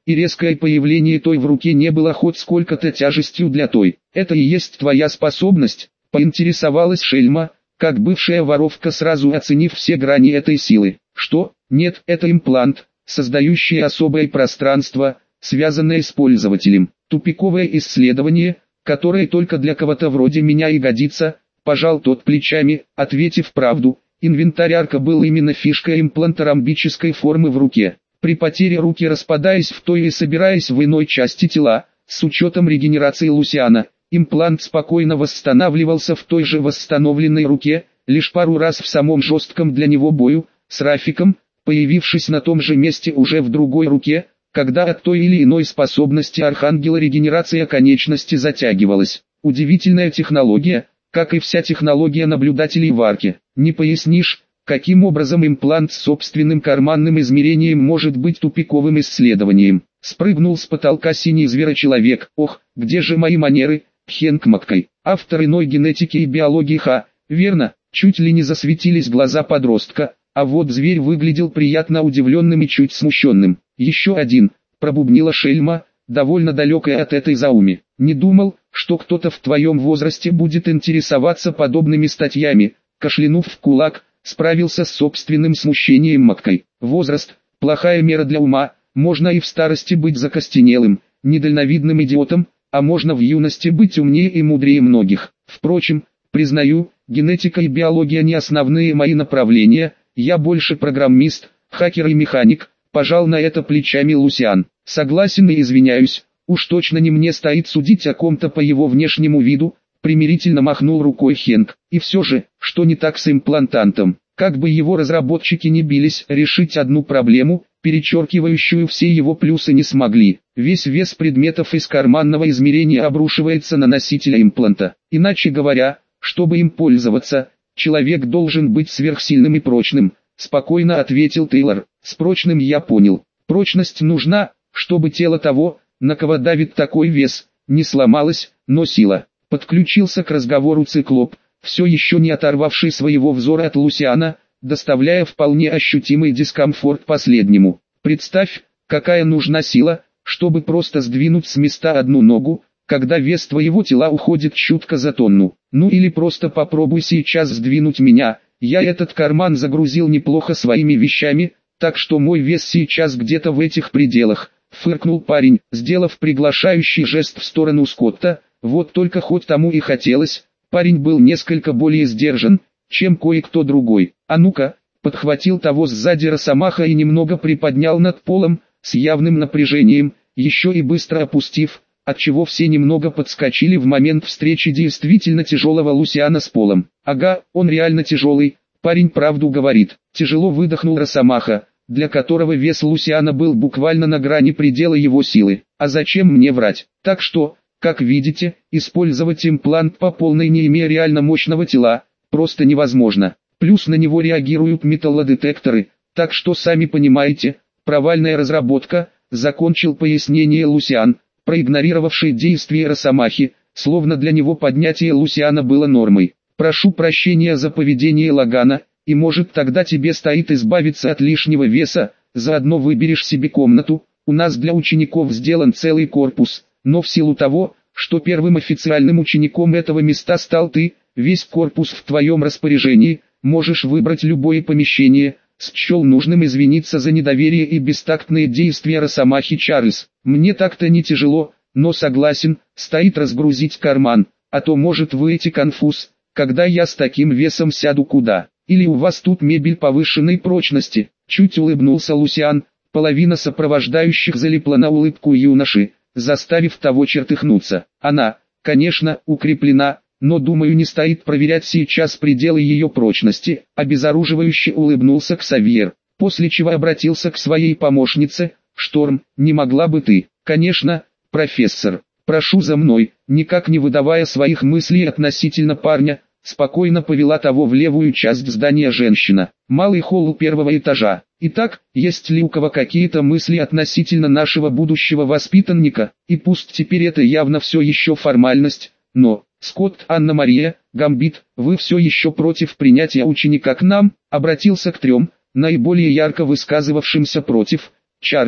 и резкое появление той в руке не было хоть сколько-то тяжестью для той. «Это и есть твоя способность?» — поинтересовалась Шельма, как бывшая воровка, сразу оценив все грани этой силы. «Что? Нет, это имплант, создающий особое пространство, связанное с пользователем. Тупиковое исследование, которое только для кого-то вроде меня и годится», — пожал тот плечами, ответив правду. Инвентарь арка был именно фишкой импланта ромбической формы в руке. При потере руки, распадаясь в той и собираясь в иной части тела, с учетом регенерации Лусиана, имплант спокойно восстанавливался в той же восстановленной руке, лишь пару раз в самом жестком для него бою, с Рафиком, появившись на том же месте уже в другой руке, когда от той или иной способности Архангела регенерация конечности затягивалась. Удивительная технология, как и вся технология наблюдателей в арке. Не пояснишь, каким образом имплант с собственным карманным измерением может быть тупиковым исследованием. Спрыгнул с потолка синий зверочеловек. Ох, где же мои манеры? Хенк Маккай, автор иной генетики и биологии. Ха, верно, чуть ли не засветились глаза подростка, а вот зверь выглядел приятно удивленным и чуть смущенным. Еще один, пробубнила Шельма, довольно далекая от этой зауми. Не думал, что кто-то в твоем возрасте будет интересоваться подобными статьями. Кашлянув в кулак, справился с собственным смущением Маккай. Возраст – плохая мера для ума, можно и в старости быть закостенелым, недальновидным идиотом, а можно в юности быть умнее и мудрее многих. Впрочем, признаю, генетика и биология не основные мои направления, я больше программист, хакер и механик, пожал на это плечами Лусиан. Согласен и извиняюсь, уж точно не мне стоит судить о ком-то по его внешнему виду, примирительно махнул рукой Хенк. И все же, что не так с имплантантом? Как бы его разработчики ни бились, решить одну проблему, перечеркивающую все его плюсы, не смогли. Весь вес предметов из карманного измерения обрушивается на носителя импланта. Иначе говоря, чтобы им пользоваться, человек должен быть сверхсильным и прочным, спокойно ответил Тейлор. С прочным я понял. Прочность нужна, чтобы тело того, на кого давит такой вес, не сломалось, но сила. Подключился к разговору Циклоп, все еще не оторвавший своего взора от Лусиана, доставляя вполне ощутимый дискомфорт последнему. Представь, какая нужна сила, чтобы просто сдвинуть с места одну ногу, когда вес твоего тела уходит чутко за тонну. Ну или просто попробуй сейчас сдвинуть меня, я этот карман загрузил неплохо своими вещами, так что мой вес сейчас где-то в этих пределах, фыркнул парень, сделав приглашающий жест в сторону Скотта. Вот только хоть тому и хотелось, парень был несколько более сдержан, чем кое-кто другой. А ну-ка, подхватил того сзади Росомаха и немного приподнял над полом, с явным напряжением, еще и быстро опустив, отчего все немного подскочили в момент встречи действительно тяжелого Лусиана с полом. Ага, он реально тяжелый, парень правду говорит. Тяжело выдохнул Росомаха, для которого вес Лусиана был буквально на грани предела его силы. А зачем мне врать? Так что... Как видите, использовать имплант по полной, не имея реально мощного тела, просто невозможно. Плюс на него реагируют металлодетекторы, так что сами понимаете, провальная разработка, закончил пояснение Лусиан, проигнорировавший действия Росомахи, словно для него поднятие Лусиана было нормой. Прошу прощения за поведение Лагана, и может тогда тебе стоит избавиться от лишнего веса, заодно выберешь себе комнату, у нас для учеников сделан целый корпус. Но в силу того, что первым официальным учеником этого места стал ты, весь корпус в твоем распоряжении, можешь выбрать любое помещение, счел нужным извиниться за недоверие и бестактные действия Росомахи Чарльз. Мне так-то не тяжело, но согласен, стоит разгрузить карман, а то может выйти конфуз, когда я с таким весом сяду куда. Или у вас тут мебель повышенной прочности, чуть улыбнулся Лусиан, половина сопровождающих залипла на улыбку юноши, заставив того чертыхнуться. Она, конечно, укреплена, но думаю не стоит проверять сейчас пределы ее прочности, обезоруживающе улыбнулся Ксавьер, после чего обратился к своей помощнице. Шторм, не могла бы ты? Конечно, профессор, прошу за мной, никак не выдавая своих мыслей относительно парня, спокойно повела того в левую часть здания женщина. Малый холл первого этажа. Итак, есть ли у кого какие-то мысли относительно нашего будущего воспитанника? И пусть теперь это явно все еще формальность, но, Скотт, Анна-Мария, Гамбит, вы все еще против принятия ученика к нам? Обратился к трем, наиболее ярко высказывавшимся против. Чарльз, к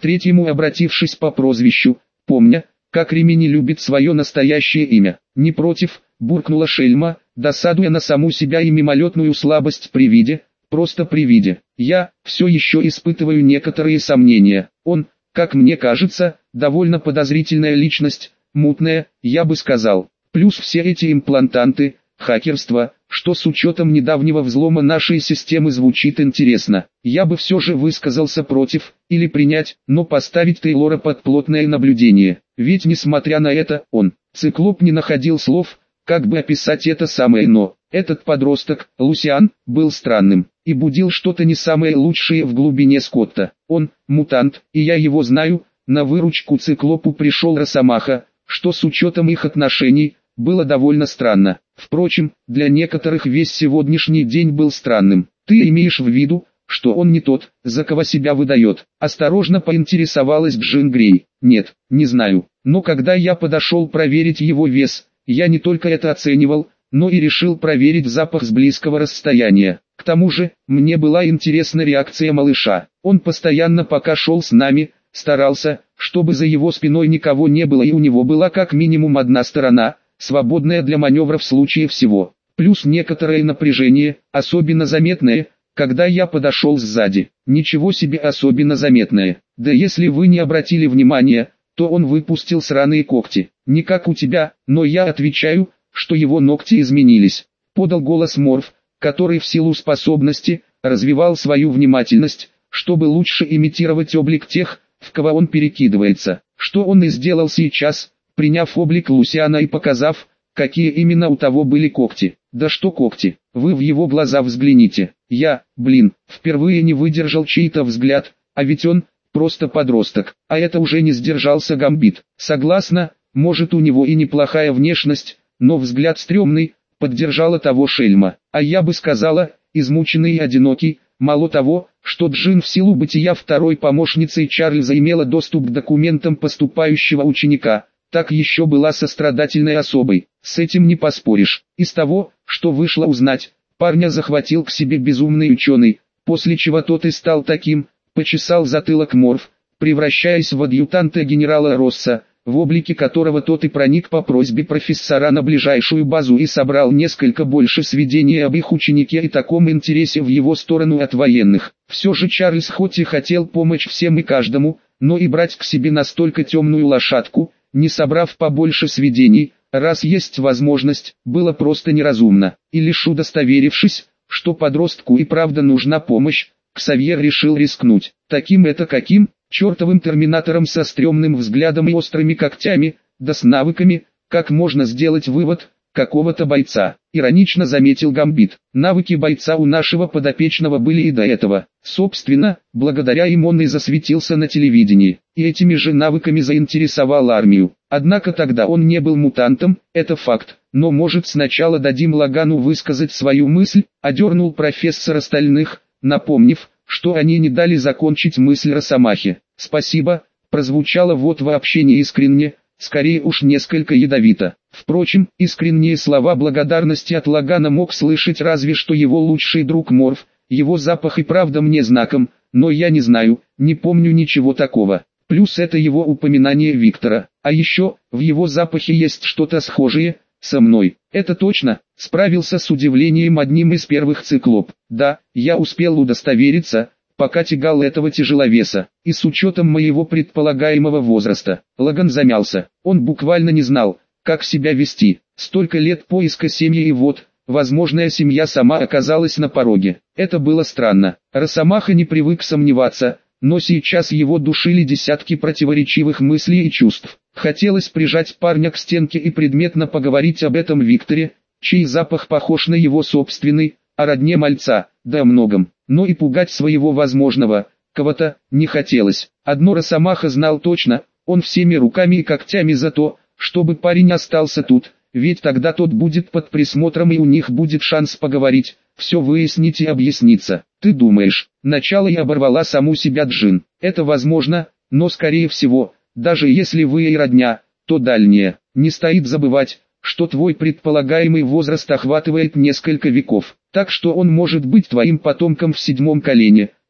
третьему обратившись по прозвищу, помня, как Ремени любит свое настоящее имя. «Не против», — буркнула шельма, досадуя на саму себя и мимолетную слабость при виде, просто при виде. «Я все еще испытываю некоторые сомнения. Он, как мне кажется, довольно подозрительная личность, мутная, я бы сказал. Плюс все эти имплантанты, хакерство, что с учетом недавнего взлома нашей системы звучит интересно. Я бы все же высказался против, или принять, но поставить Тейлора под плотное наблюдение. Ведь несмотря на это, он, циклоп, не находил слов, как бы описать это самое «но». Этот подросток, Лусиан, был странным, и будил что-то не самое лучшее в глубине Скотта. Он, мутант, и я его знаю, на выручку циклопу пришел Росомаха, что с учетом их отношений, было довольно странно. Впрочем, для некоторых весь сегодняшний день был странным. «Ты имеешь в виду, что он не тот, за кого себя выдает?» Осторожно поинтересовалась Джин Грей. «Нет, не знаю, но когда я подошел проверить его вес, я не только это оценивал, но и решил проверить запах с близкого расстояния. К тому же, мне была интересна реакция малыша. Он постоянно, пока шел с нами, старался, чтобы за его спиной никого не было, и у него была как минимум одна сторона, свободная для маневра в случае всего. Плюс некоторое напряжение, особенно заметное, когда я подошел сзади. Ничего себе особенно заметное. Да если вы не обратили внимания, то он выпустил сраные когти. Не как у тебя, но я отвечаю, что его ногти изменились. Подал голос Морф, который в силу способности, развивал свою внимательность, чтобы лучше имитировать облик тех, в кого он перекидывается. Что он и сделал сейчас, приняв облик Лусиана и показав, какие именно у того были когти. Да что когти, вы в его глаза взгляните. Я, блин, впервые не выдержал чей-то взгляд, а ведь он, просто подросток. А это уже не сдержался Гамбит. Согласна, может у него и неплохая внешность, но взгляд стрёмный, поддержала того шельма. А я бы сказала, измученный и одинокий. Мало того, что Джин в силу бытия второй помощницей Чарльза имела доступ к документам поступающего ученика, так еще была сострадательной особой. С этим не поспоришь. Из того, что вышло узнать, парня захватил к себе безумный ученый, после чего тот и стал таким, почесал затылок Морф, превращаясь в адъютанта генерала Росса, в облике которого тот и проник по просьбе профессора на ближайшую базу и собрал несколько больше сведений об их ученике и таком интересе в его сторону от военных. Все же Чарльз хоть и хотел помочь всем и каждому, но и брать к себе настолько темную лошадку, не собрав побольше сведений, раз есть возможность, было просто неразумно. И лишь удостоверившись, что подростку и правда нужна помощь, Ксавьер решил рискнуть. Таким это каким? Чертовым терминатором со стрёмным взглядом и острыми когтями, да с навыками, как можно сделать вывод, какого-то бойца. Иронично заметил Гамбит. Навыки бойца у нашего подопечного были и до этого. Собственно, благодаря им он и засветился на телевидении. И этими же навыками заинтересовал армию. Однако тогда он не был мутантом, это факт. Но может сначала дадим Лагану высказать свою мысль, одернул профессор остальных, напомнив, что они не дали закончить мысль Росомахе. «Спасибо», прозвучало вот вообще не искренне, скорее уж несколько ядовито. Впрочем, искренние слова благодарности от Лагана мог слышать разве что его лучший друг Морф, его запах и правда мне знаком, но я не знаю, не помню ничего такого. Плюс это его упоминание Виктора, а еще, в его запахе есть что-то схожее, со мной. Это точно, справился с удивлением одним из первых циклоп. Да, я успел удостовериться, пока тягал этого тяжеловеса, и с учетом моего предполагаемого возраста. Лаган замялся, он буквально не знал, как себя вести. Столько лет поиска семьи и вот, возможная семья сама оказалась на пороге. Это было странно. Росомаха не привык сомневаться, но сейчас его душили десятки противоречивых мыслей и чувств. Хотелось прижать парня к стенке и предметно поговорить об этом Викторе, чей запах похож на его собственный, о родне мальца, да о многом. Но и пугать своего возможного, кого-то, не хотелось. Одно Росомаха знал точно, он всеми руками и когтями за то, чтобы парень остался тут, ведь тогда тот будет под присмотром и у них будет шанс поговорить, все выяснить и объясниться. Ты думаешь, начало и оборвала саму себя Джин. Это возможно, но скорее всего, даже если вы и родня, то дальняя. Не стоит забывать, что твой предполагаемый возраст охватывает несколько веков, так что он может быть твоим потомком в седьмом колене,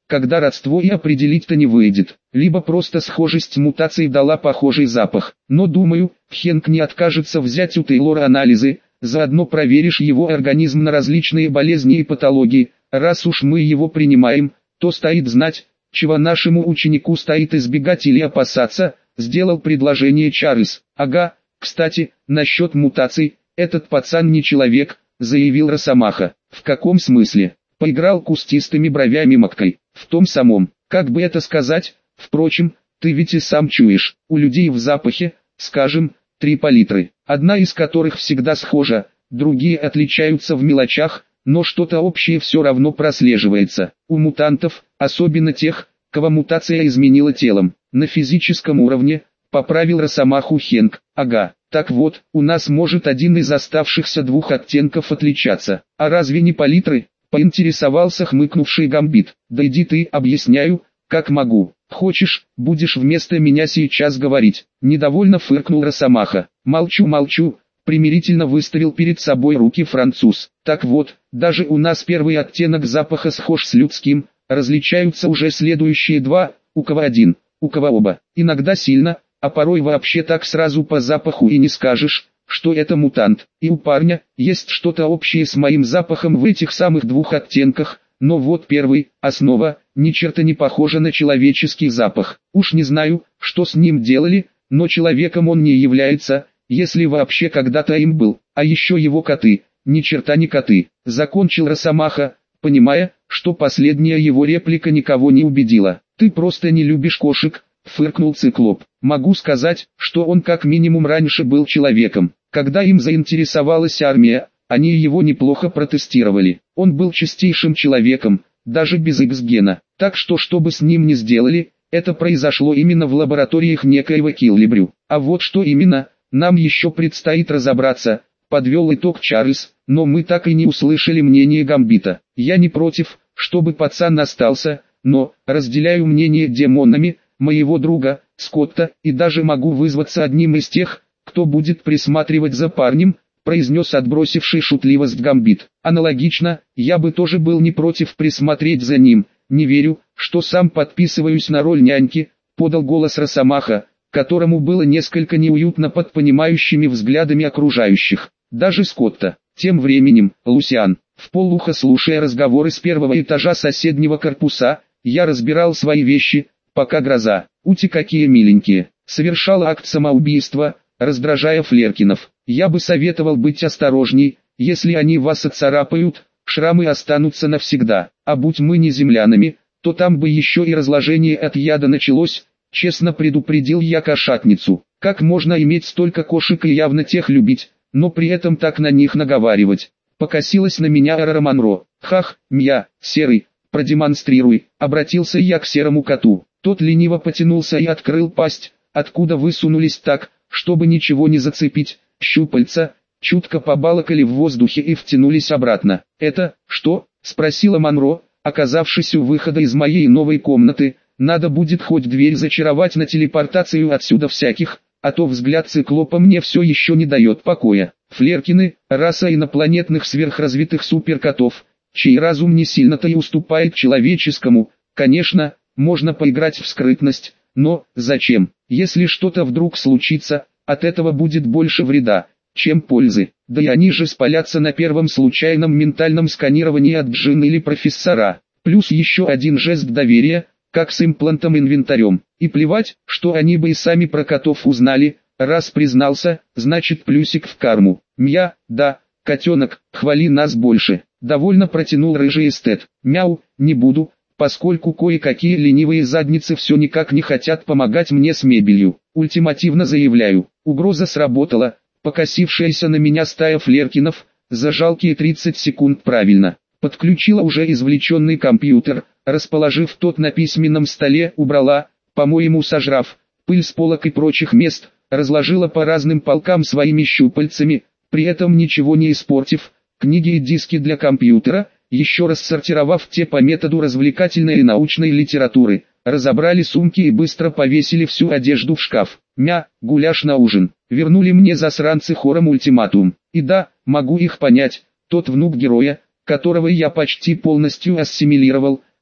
когда родство и определить-то не выйдет, либо просто схожесть мутаций дала похожий запах. Но думаю, Хенк не откажется взять у Тейлора анализы, заодно проверишь его организм на различные болезни и патологии. Раз уж мы его принимаем, то стоит знать, чего нашему ученику стоит избегать или опасаться, сделал предложение Чарльз. Ага, кстати, насчет мутаций, этот пацан не человек, заявил Росомаха. В каком смысле? Поиграл кустистыми бровями Маккой. В том самом, как бы это сказать, впрочем, ты ведь и сам чуешь, у людей в запахе, скажем, три палитры, одна из которых всегда схожа, другие отличаются в мелочах, но что-то общее все равно прослеживается. У мутантов, особенно тех, кого мутация изменила телом, на физическом уровне, поправил Росомаху Хенк. Ага, так вот, у нас может один из оставшихся двух оттенков отличаться. А разве не палитры? Поинтересовался хмыкнувший Гамбит. Да иди ты, объясняю, как могу. Хочешь, будешь вместо меня сейчас говорить. Недовольно фыркнул Росомаха. Молчу, молчу. Примирительно выставил перед собой руки француз. Так вот, даже у нас первый оттенок запаха схож с людским, различаются уже следующие два, у кого один, у кого оба. Иногда сильно, а порой вообще так сразу по запаху и не скажешь, что это мутант. И у парня есть что-то общее с моим запахом в этих самых двух оттенках, но вот первый, основа, ни черта не похожа на человеческий запах. Уж не знаю, что с ним делали, но человеком он не является, если вообще когда-то им был. А еще его коты, ни черта не коты. Закончил Росомаха, понимая, что последняя его реплика никого не убедила. Ты просто не любишь кошек, фыркнул Циклоп. Могу сказать, что он как минимум раньше был человеком. Когда им заинтересовалась армия, они его неплохо протестировали. Он был чистейшим человеком, даже без Икс-гена. Так что что бы с ним ни сделали, это произошло именно в лабораториях некоего Киллибрю. А вот что именно, нам еще предстоит разобраться, подвел итог Чарльз, но мы так и не услышали мнение Гамбита. Я не против, чтобы пацан остался, но, разделяю мнение демонами, моего друга, Скотта, и даже могу вызваться одним из тех, кто будет присматривать за парнем, произнес отбросивший шутливость Гамбит. Аналогично, я бы тоже был не против присмотреть за ним, не верю, что сам подписываюсь на роль няньки, подал голос Росомаха, которому было несколько неуютно под понимающими взглядами окружающих, даже Скотта. Тем временем, Лусиан, вполуха слушая разговоры с первого этажа соседнего корпуса, я разбирал свои вещи, пока гроза, ути какие миленькие, совершал акт самоубийства, раздражая Флеркинов. Я бы советовал быть осторожней, если они вас отцарапают, шрамы останутся навсегда, а будь мы не землянами, то там бы еще и разложение от яда началось, честно предупредил я кошатницу. Как можно иметь столько кошек и явно тех любить, но при этом так на них наговаривать? Покосилась на меня Эрора Монро. Хах, Мья, Серый, продемонстрируй, обратился я к серому коту. Тот лениво потянулся и открыл пасть, откуда высунулись так, чтобы ничего не зацепить, щупальца, чутко побалакали в воздухе и втянулись обратно. «Это, что?» – спросила Монро, оказавшись у выхода из моей новой комнаты. «Надо будет хоть дверь зачаровать на телепортацию отсюда всяких, а то взгляд Циклопа мне все еще не дает покоя». Флеркины – раса инопланетных сверхразвитых суперкотов, чей разум не сильно-то и уступает человеческому. Конечно, можно поиграть в скрытность, но зачем? Если что-то вдруг случится, от этого будет больше вреда, чем пользы. Да и они же спалятся на первом случайном ментальном сканировании от Джин или профессора. Плюс еще один жест доверия, как с имплантом-инвентарем. И плевать, что они бы и сами про котов узнали, раз признался, значит плюсик в карму. Мья, да, котенок, хвали нас больше. Довольно протянул рыжий эстет. Мяу, не буду, поскольку кое-какие ленивые задницы все никак не хотят помогать мне с мебелью. Ультимативно заявляю, угроза сработала, покосившаяся на меня стая флеркинов, за жалкие тридцать секунд правильно, подключила уже извлеченный компьютер, расположив тот на письменном столе, убрала, по-моему сожрав, пыль с полок и прочих мест, разложила по разным полкам своими щупальцами, при этом ничего не испортив, книги и диски для компьютера, еще раз сортировав те по методу развлекательной и научной литературы, разобрали сумки и быстро повесили всю одежду в шкаф. Мя, гуляш на ужин. Вернули мне засранцы хором ультиматум. И да, могу их понять, тот внук героя, которого я почти полностью ассимилировал,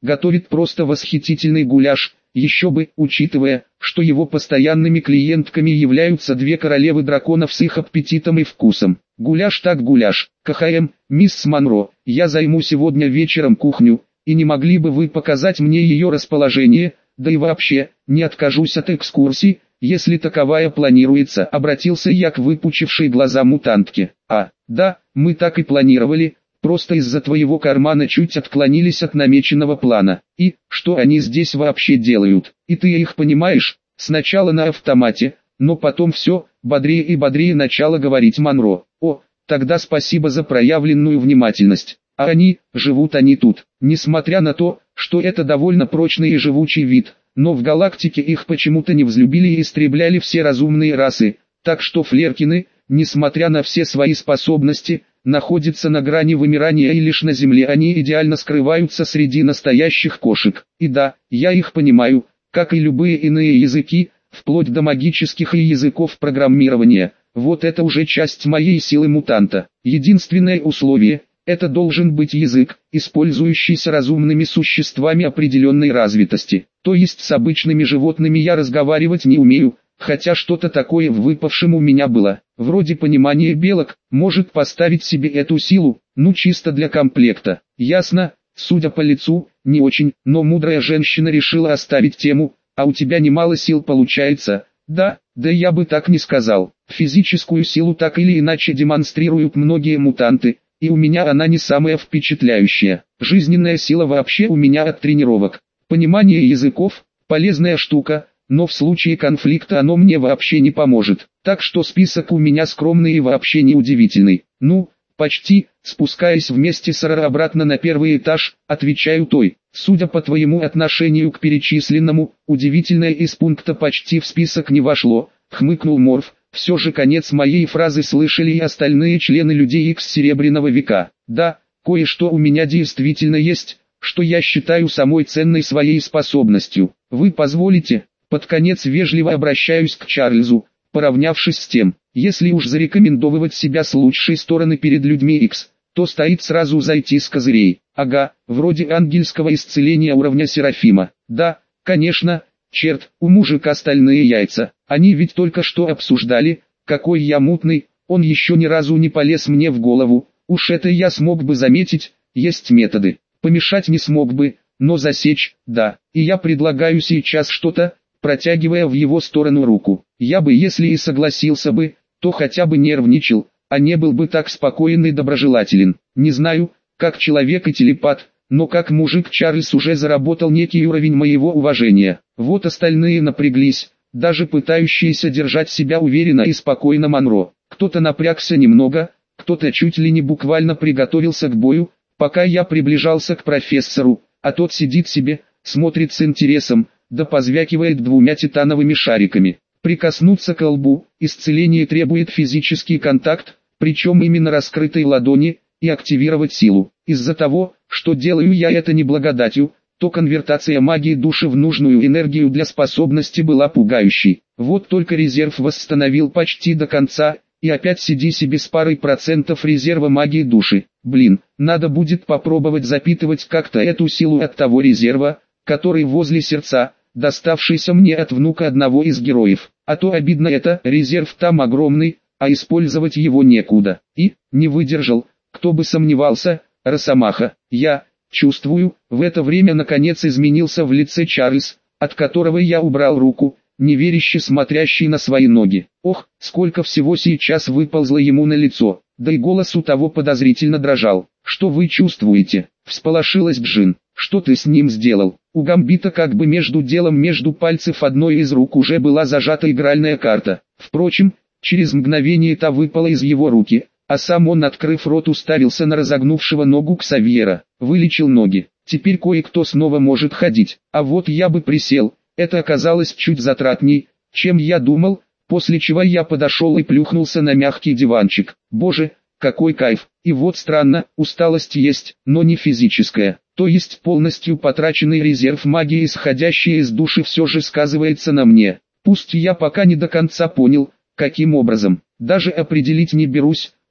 готовит просто восхитительный гуляш, еще бы, учитывая, что его постоянными клиентками являются две королевы драконов с их аппетитом и вкусом. Гуляш так гуляш. КХМ, мисс Монро, я займу сегодня вечером кухню, и не могли бы вы показать мне ее расположение, да и вообще, не откажусь от экскурсии, если таковая планируется, обратился я к выпучившей глаза мутантке. А, да, мы так и планировали, просто из-за твоего кармана чуть отклонились от намеченного плана. И, что они здесь вообще делают? И ты их понимаешь? Сначала на автомате, но потом все, бодрее и бодрее начала говорить Монро. О, тогда спасибо за проявленную внимательность. А они, живут они тут, несмотря на то, что это довольно прочный и живучий вид, но в галактике их почему-то не взлюбили и истребляли все разумные расы, так что флеркины, несмотря на все свои способности, находятся на грани вымирания и лишь на Земле они идеально скрываются среди настоящих кошек. И да, я их понимаю, как и любые иные языки, вплоть до магических и языков программирования, вот это уже часть моей силы мутанта. Единственное условие – это должен быть язык, использующийся разумными существами определенной развитости. То есть с обычными животными я разговаривать не умею, хотя что-то такое в выпавшем у меня было. Вроде понимания белок, может поставить себе эту силу, ну чисто для комплекта. Ясно, судя по лицу, не очень, но мудрая женщина решила оставить тему, а у тебя немало сил получается. Да, да я бы так не сказал. Физическую силу так или иначе демонстрируют многие мутанты, и у меня она не самая впечатляющая. Жизненная сила вообще у меня от тренировок. Понимание языков – полезная штука, но в случае конфликта оно мне вообще не поможет. Так что список у меня скромный и вообще не удивительный. Ну, почти, спускаясь вместе с Ара обратно на первый этаж, отвечаю той. Судя по твоему отношению к перечисленному, удивительное из пункта почти в список не вошло, хмыкнул Морф. Все же конец моей фразы слышали и остальные члены Людей Икс Серебряного века. Да, кое-что у меня действительно есть, что я считаю самой ценной своей способностью. Вы позволите? Под конец вежливо обращаюсь к Чарльзу, поравнявшись с тем, если уж зарекомендовывать себя с лучшей стороны перед людьми Икс, то стоит сразу зайти с козырей. Ага, вроде ангельского исцеления уровня Серафима. Да, конечно. Черт, у мужика стальные яйца, они ведь только что обсуждали, какой я мутный, он еще ни разу не полез мне в голову, уж это я смог бы заметить, есть методы, помешать не смог бы, но засечь, да, и я предлагаю сейчас что-то, протягивая в его сторону руку, я бы если и согласился бы, то хотя бы нервничал, а не был бы так спокоен и доброжелателен, не знаю, как человек и телепат, но как мужик Чарльз уже заработал некий уровень моего уважения. Вот остальные напряглись, даже пытающиеся держать себя уверенно и спокойно Монро. Кто-то напрягся немного, кто-то чуть ли не буквально приготовился к бою, пока я приближался к профессору, а тот сидит себе, смотрит с интересом, да позвякивает двумя титановыми шариками. Прикоснуться к лбу, исцеление требует физический контакт, причем именно раскрытой ладони, и активировать силу. Из-за того, что делаю я это не благодатью, то конвертация магии души в нужную энергию для способности была пугающей. Вот только резерв восстановил почти до конца, и опять сиди себе с парой процентов резерва магии души. Блин, надо будет попробовать запитывать как-то эту силу от того резерва, который возле сердца, доставшийся мне от внука одного из героев. А то обидно это, резерв там огромный, а использовать его некуда. И, не выдержал, кто бы сомневался, Росомаха. Я, чувствую, в это время наконец изменился в лице Чарльз, от которого я убрал руку, неверяще смотрящий на свои ноги. Ох, сколько всего сейчас выползло ему на лицо, да и голос у того подозрительно дрожал. Что вы чувствуете? Всполошилась Джин. Что ты с ним сделал? У Гамбита как бы между делом между пальцев одной из рук уже была зажата игральная карта. Впрочем, через мгновение та выпала из его руки, а сам он, открыв рот, уставился на разогнувшего ногу Ксавьера. Вылечил ноги. Теперь кое-кто снова может ходить. А вот я бы присел. Это оказалось чуть затратней, чем я думал, после чего я подошел и плюхнулся на мягкий диванчик. Боже, какой кайф. И вот странно, усталость есть, но не физическая. То есть полностью потраченный резерв магии, исходящий из души, все же сказывается на мне. Пусть я пока не до конца понял, каким образом. Даже определить не берусь,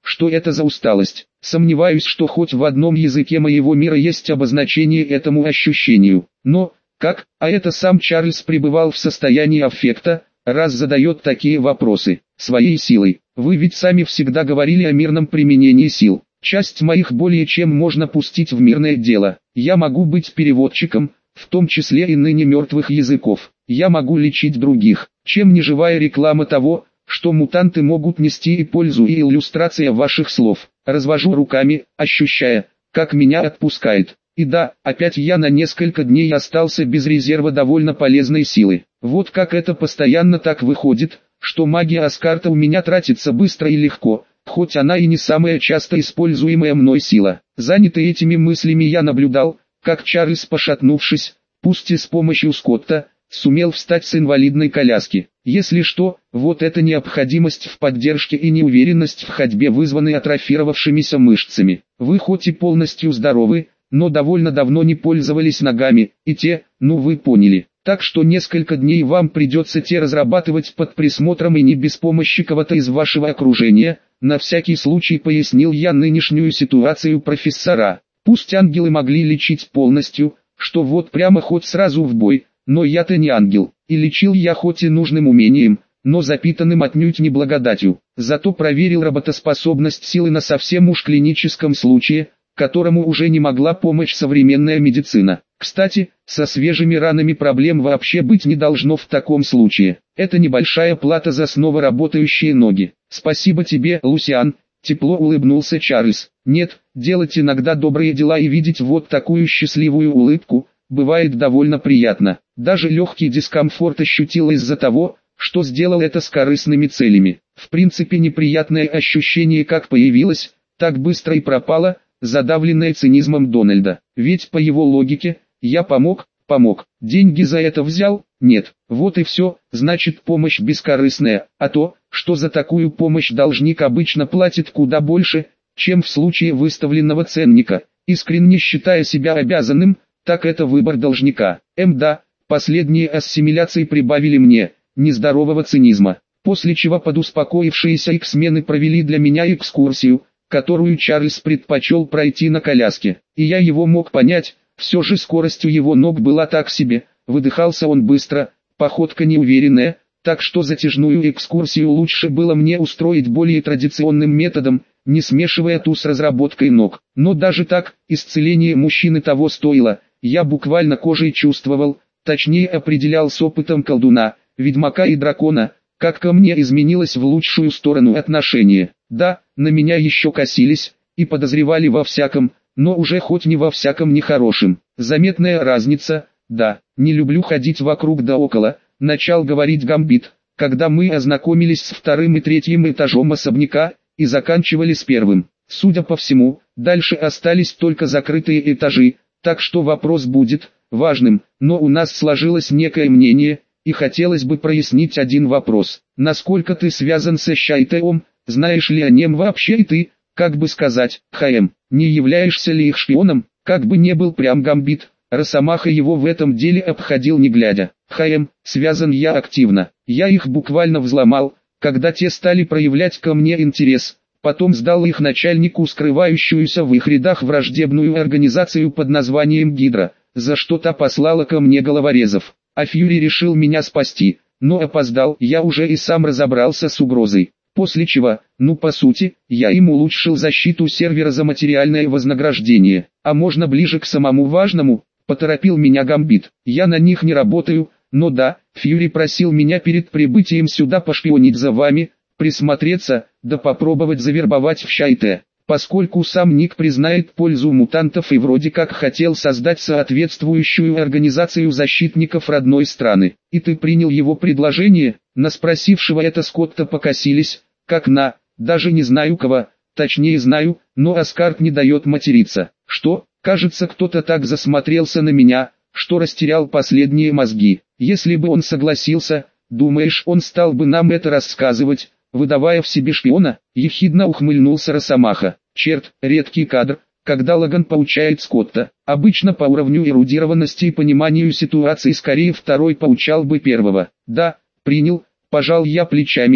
Что это за усталость? Сомневаюсь, что хоть в одном языке моего мира есть обозначение этому ощущению. Но, как, а это сам Чарльз пребывал в состоянии аффекта, раз задает такие вопросы. Своей силой. Вы ведь сами всегда говорили о мирном применении сил. Часть моих более чем можно пустить в мирное дело. Я могу быть переводчиком, в том числе и ныне мертвых языков. Я могу лечить других. Чем не живая реклама того, что мутанты могут нести и пользу, и иллюстрация ваших слов. Развожу руками, ощущая, как меня отпускает. И да, опять я на несколько дней остался без резерва довольно полезной силы. Вот как это постоянно так выходит, что магия Аскарта у меня тратится быстро и легко, хоть она и не самая часто используемая мной сила. Занятый этими мыслями я наблюдал, как Чарльз, пошатнувшись, пусть и с помощью Скотта, сумел встать с инвалидной коляски. Если что, вот эта необходимость в поддержке и неуверенность в ходьбе вызваны атрофировавшимися мышцами. Вы хоть и полностью здоровы, но довольно давно не пользовались ногами, и те, ну вы поняли. Так что несколько дней вам придется те разрабатывать под присмотром и не без помощи кого-то из вашего окружения. На всякий случай пояснил я нынешнюю ситуацию профессора. Пусть ангелы могли лечить полностью, что вот прямо хоть сразу в бой, но я-то не ангел, и лечил я хоть и нужным умением, но запитанным отнюдь не благодатью. Зато проверил работоспособность силы на совсем уж клиническом случае, которому уже не могла помочь современная медицина. Кстати, со свежими ранами проблем вообще быть не должно в таком случае. Это небольшая плата за снова работающие ноги. Спасибо тебе, Лусиан, тепло улыбнулся Чарльз. Нет, делать иногда добрые дела и видеть вот такую счастливую улыбку, бывает довольно приятно. Даже легкий дискомфорт ощутил из-за того, что сделал это с корыстными целями. В принципе, неприятное ощущение как появилось, так быстро и пропало, задавленное цинизмом Дональда. Ведь по его логике, я помог, помог, деньги за это взял, нет, вот и все, значит помощь бескорыстная, а то, что за такую помощь должник обычно платит куда больше, чем в случае выставленного ценника, искренне считая себя обязанным, так это выбор должника. Мда, последние ассимиляции прибавили мне, нездорового цинизма, после чего подуспокоившиеся иксмены провели для меня экскурсию, которую Чарльз предпочел пройти на коляске, и я его мог понять, все же скорость у его ног была так себе, выдыхался он быстро, походка неуверенная, так что затяжную экскурсию лучше было мне устроить более традиционным методом, не смешивая ту с разработкой ног. Но даже так, исцеление мужчины того стоило, я буквально кожей чувствовал, точнее определял с опытом колдуна, ведьмака и дракона, как ко мне изменилось в лучшую сторону отношение. Да, на меня еще косились, и подозревали во всяком, но уже хоть не во всяком нехорошем. Заметная разница, да, не люблю ходить вокруг да около, начал говорить Гамбит, когда мы ознакомились с вторым и третьим этажом особняка, и заканчивали с первым. Судя по всему, дальше остались только закрытые этажи, так что вопрос будет важным, но у нас сложилось некое мнение, и хотелось бы прояснить один вопрос. Насколько ты связан со Щайтеом, знаешь ли о нем вообще и ты, как бы сказать, ХМ, не являешься ли их шпионом, как бы не был прям Гамбит, Росомаха его в этом деле обходил не глядя. ХМ, связан я активно, я их буквально взломал, когда те стали проявлять ко мне интерес, потом сдал их начальнику скрывающуюся в их рядах враждебную организацию под названием Гидра, за что та послала ко мне головорезов. А Фьюри решил меня спасти, но опоздал, я уже и сам разобрался с угрозой. После чего, ну по сути, я им улучшил защиту сервера за материальное вознаграждение. А можно ближе к самому важному, поторопил меня Гамбит. Я на них не работаю, но да, Фьюри просил меня перед прибытием сюда пошпионить за вами, присмотреться, да попробовать завербовать в Щайте. Поскольку сам Ник признает пользу мутантов и вроде как хотел создать соответствующую организацию защитников родной страны. И ты принял его предложение? На спросившего это Скотта покосились, как на, даже не знаю кого, точнее знаю, но Аскарт не дает материться. Что, кажется кто-то так засмотрелся на меня, что растерял последние мозги. Если бы он согласился, думаешь он стал бы нам это рассказывать, выдавая в себе шпиона? Ехидно ухмыльнулся Росомаха. Черт, редкий кадр, когда Лаган поучает Скотта. Обычно по уровню эрудированности и пониманию ситуации скорее второй поучал бы первого. Да, принял, пожал я плечами,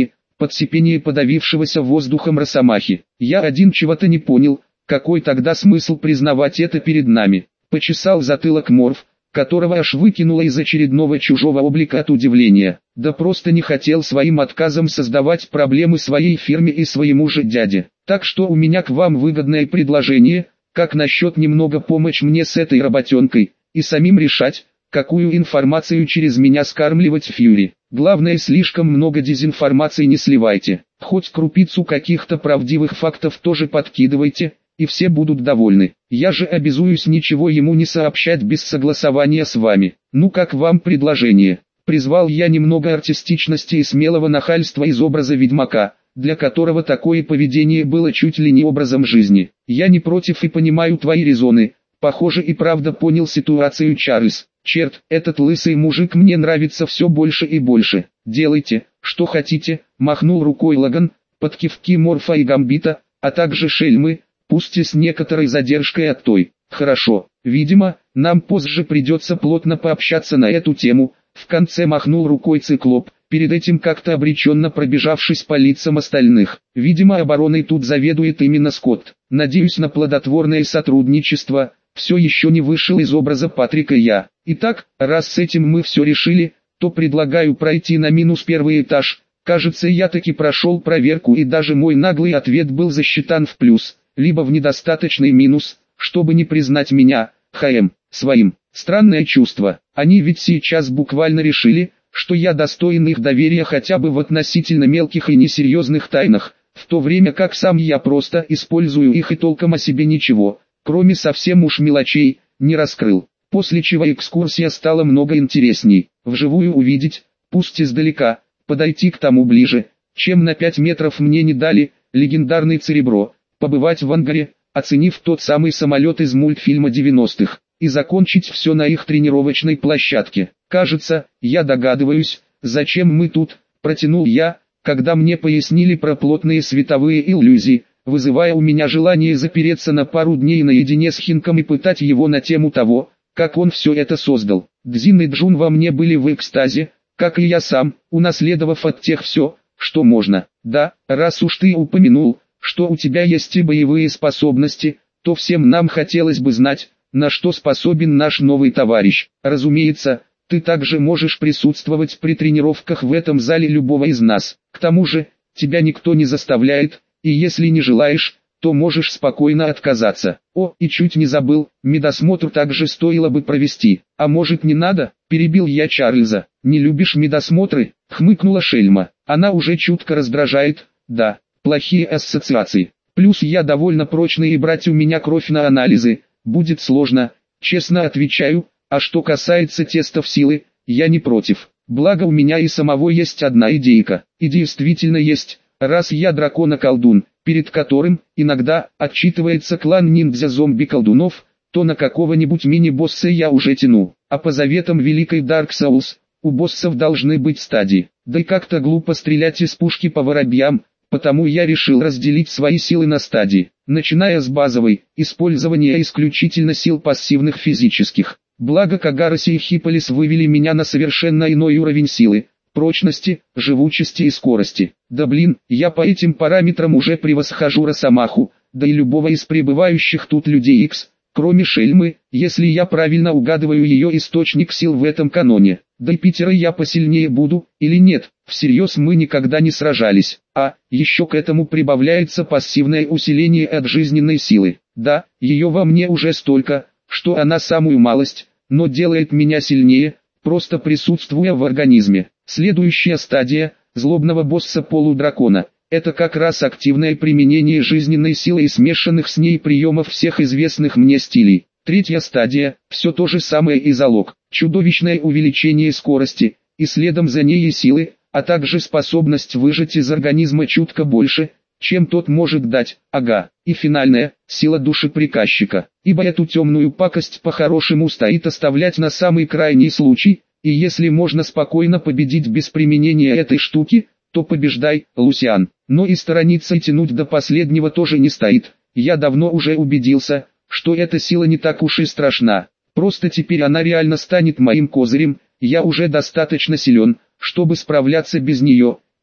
под сипение подавившегося воздухом росомахи. Я один чего-то не понял, какой тогда смысл признавать это перед нами. Почесал затылок Морф, которого аж выкинуло из очередного чужого облика от удивления. Да просто не хотел своим отказом создавать проблемы своей фирме и своему же дяде. Так что у меня к вам выгодное предложение, как насчет немного помочь мне с этой работенкой, и самим решать, какую информацию через меня скармливать Фьюри. Главное, слишком много дезинформации не сливайте, хоть крупицу каких-то правдивых фактов тоже подкидывайте, и все будут довольны. Я же обязуюсь ничего ему не сообщать без согласования с вами. Ну как вам предложение? Призвал я немного артистичности и смелого нахальства из образа ведьмака, для которого такое поведение было чуть ли не образом жизни. Я не против и понимаю твои резоны. Похоже, и правда понял ситуацию Чарльз. Черт, этот лысый мужик мне нравится все больше и больше. Делайте, что хотите, махнул рукой Логан, под кивки Морфа и Гамбита, а также Шельмы, пусть и с некоторой задержкой от той. Хорошо, видимо, нам позже придется плотно пообщаться на эту тему. В конце махнул рукой Циклоп, перед этим как-то обреченно пробежавшись по лицам остальных. Видимо, обороной тут заведует именно Скотт. Надеюсь на плодотворное сотрудничество. Все еще не вышел из образа Патрика я. Итак, раз с этим мы все решили, то предлагаю пройти на минус первый этаж. Кажется, я таки прошел проверку, и даже мой наглый ответ был засчитан в плюс, либо в недостаточный минус, чтобы не признать меня, ХМ, своим. Странное чувство. Они ведь сейчас буквально решили, что я достоин их доверия хотя бы в относительно мелких и несерьезных тайнах, в то время как сам я просто использую их и толком о себе ничего, кроме совсем уж мелочей, не раскрыл. После чего экскурсия стала много интересней. Вживую увидеть, пусть издалека, подойти к тому ближе, чем на пять метров мне не дали, легендарный Церебро, побывать в ангаре, оценив тот самый самолет из мультфильма девяностых, и закончить все на их тренировочной площадке. Кажется, я догадываюсь, зачем мы тут, протянул я, когда мне пояснили про плотные световые иллюзии, вызывая у меня желание запереться на пару дней наедине с Хинком и пытать его на тему того, как он все это создал. Дзин и Джун во мне были в экстазе, как и я сам, унаследовав от тех все, что можно. Да, раз уж ты упомянул, что у тебя есть и боевые способности, то всем нам хотелось бы знать, на что способен наш новый товарищ. Разумеется, ты также можешь присутствовать при тренировках в этом зале любого из нас. К тому же, тебя никто не заставляет, и если не желаешь, то можешь спокойно отказаться. О, и чуть не забыл, медосмотр также стоило бы провести. А может не надо? Перебил я Чарльза. Не любишь медосмотры? Хмыкнула Шельма. Она уже чутко раздражает. Да, плохие ассоциации. Плюс я довольно прочный, и брать у меня кровь на анализы будет сложно, честно отвечаю. А что касается тестов силы, я не против. Благо у меня и самого есть одна идейка. И действительно есть, раз я дракона-колдун, перед которым, иногда, отчитывается клан ниндзя-зомби-колдунов, то на какого-нибудь мини-босса я уже тяну. А по заветам Великой Dark Souls, у боссов должны быть стадии. Да и как-то глупо стрелять из пушки по воробьям, потому я решил разделить свои силы на стадии, начиная с базовой, использования исключительно сил пассивных физических. Благо Кагароси и Хиполис вывели меня на совершенно иной уровень силы, прочности, живучести и скорости. Да блин, я по этим параметрам уже превосхожу Росомаху, да и любого из пребывающих тут людей X, кроме Шельмы, если я правильно угадываю ее источник сил в этом каноне. Да и Питера я посильнее буду, или нет, всерьез мы никогда не сражались. А, еще к этому прибавляется пассивное усиление от жизненной силы. Да, ее во мне уже столько, что она самую малость, но делает меня сильнее, просто присутствуя в организме. Следующая стадия, злобного босса-полудракона, это как раз активное применение жизненной силы и смешанных с ней приемов всех известных мне стилей. Третья стадия, все то же самое и залог, чудовищное увеличение скорости, и следом за ней и силы, а также способность выжать из организма чутко больше, чем тот может дать, ага, и финальная, сила души приказчика, ибо эту темную пакость по-хорошему стоит оставлять на самый крайний случай, и если можно спокойно победить без применения этой штуки, то побеждай, Лусиан, но и сторониться и тянуть до последнего тоже не стоит. Я давно уже убедился, что эта сила не так уж и страшна, просто теперь она реально станет моим козырем, я уже достаточно силен, чтобы справляться без нее.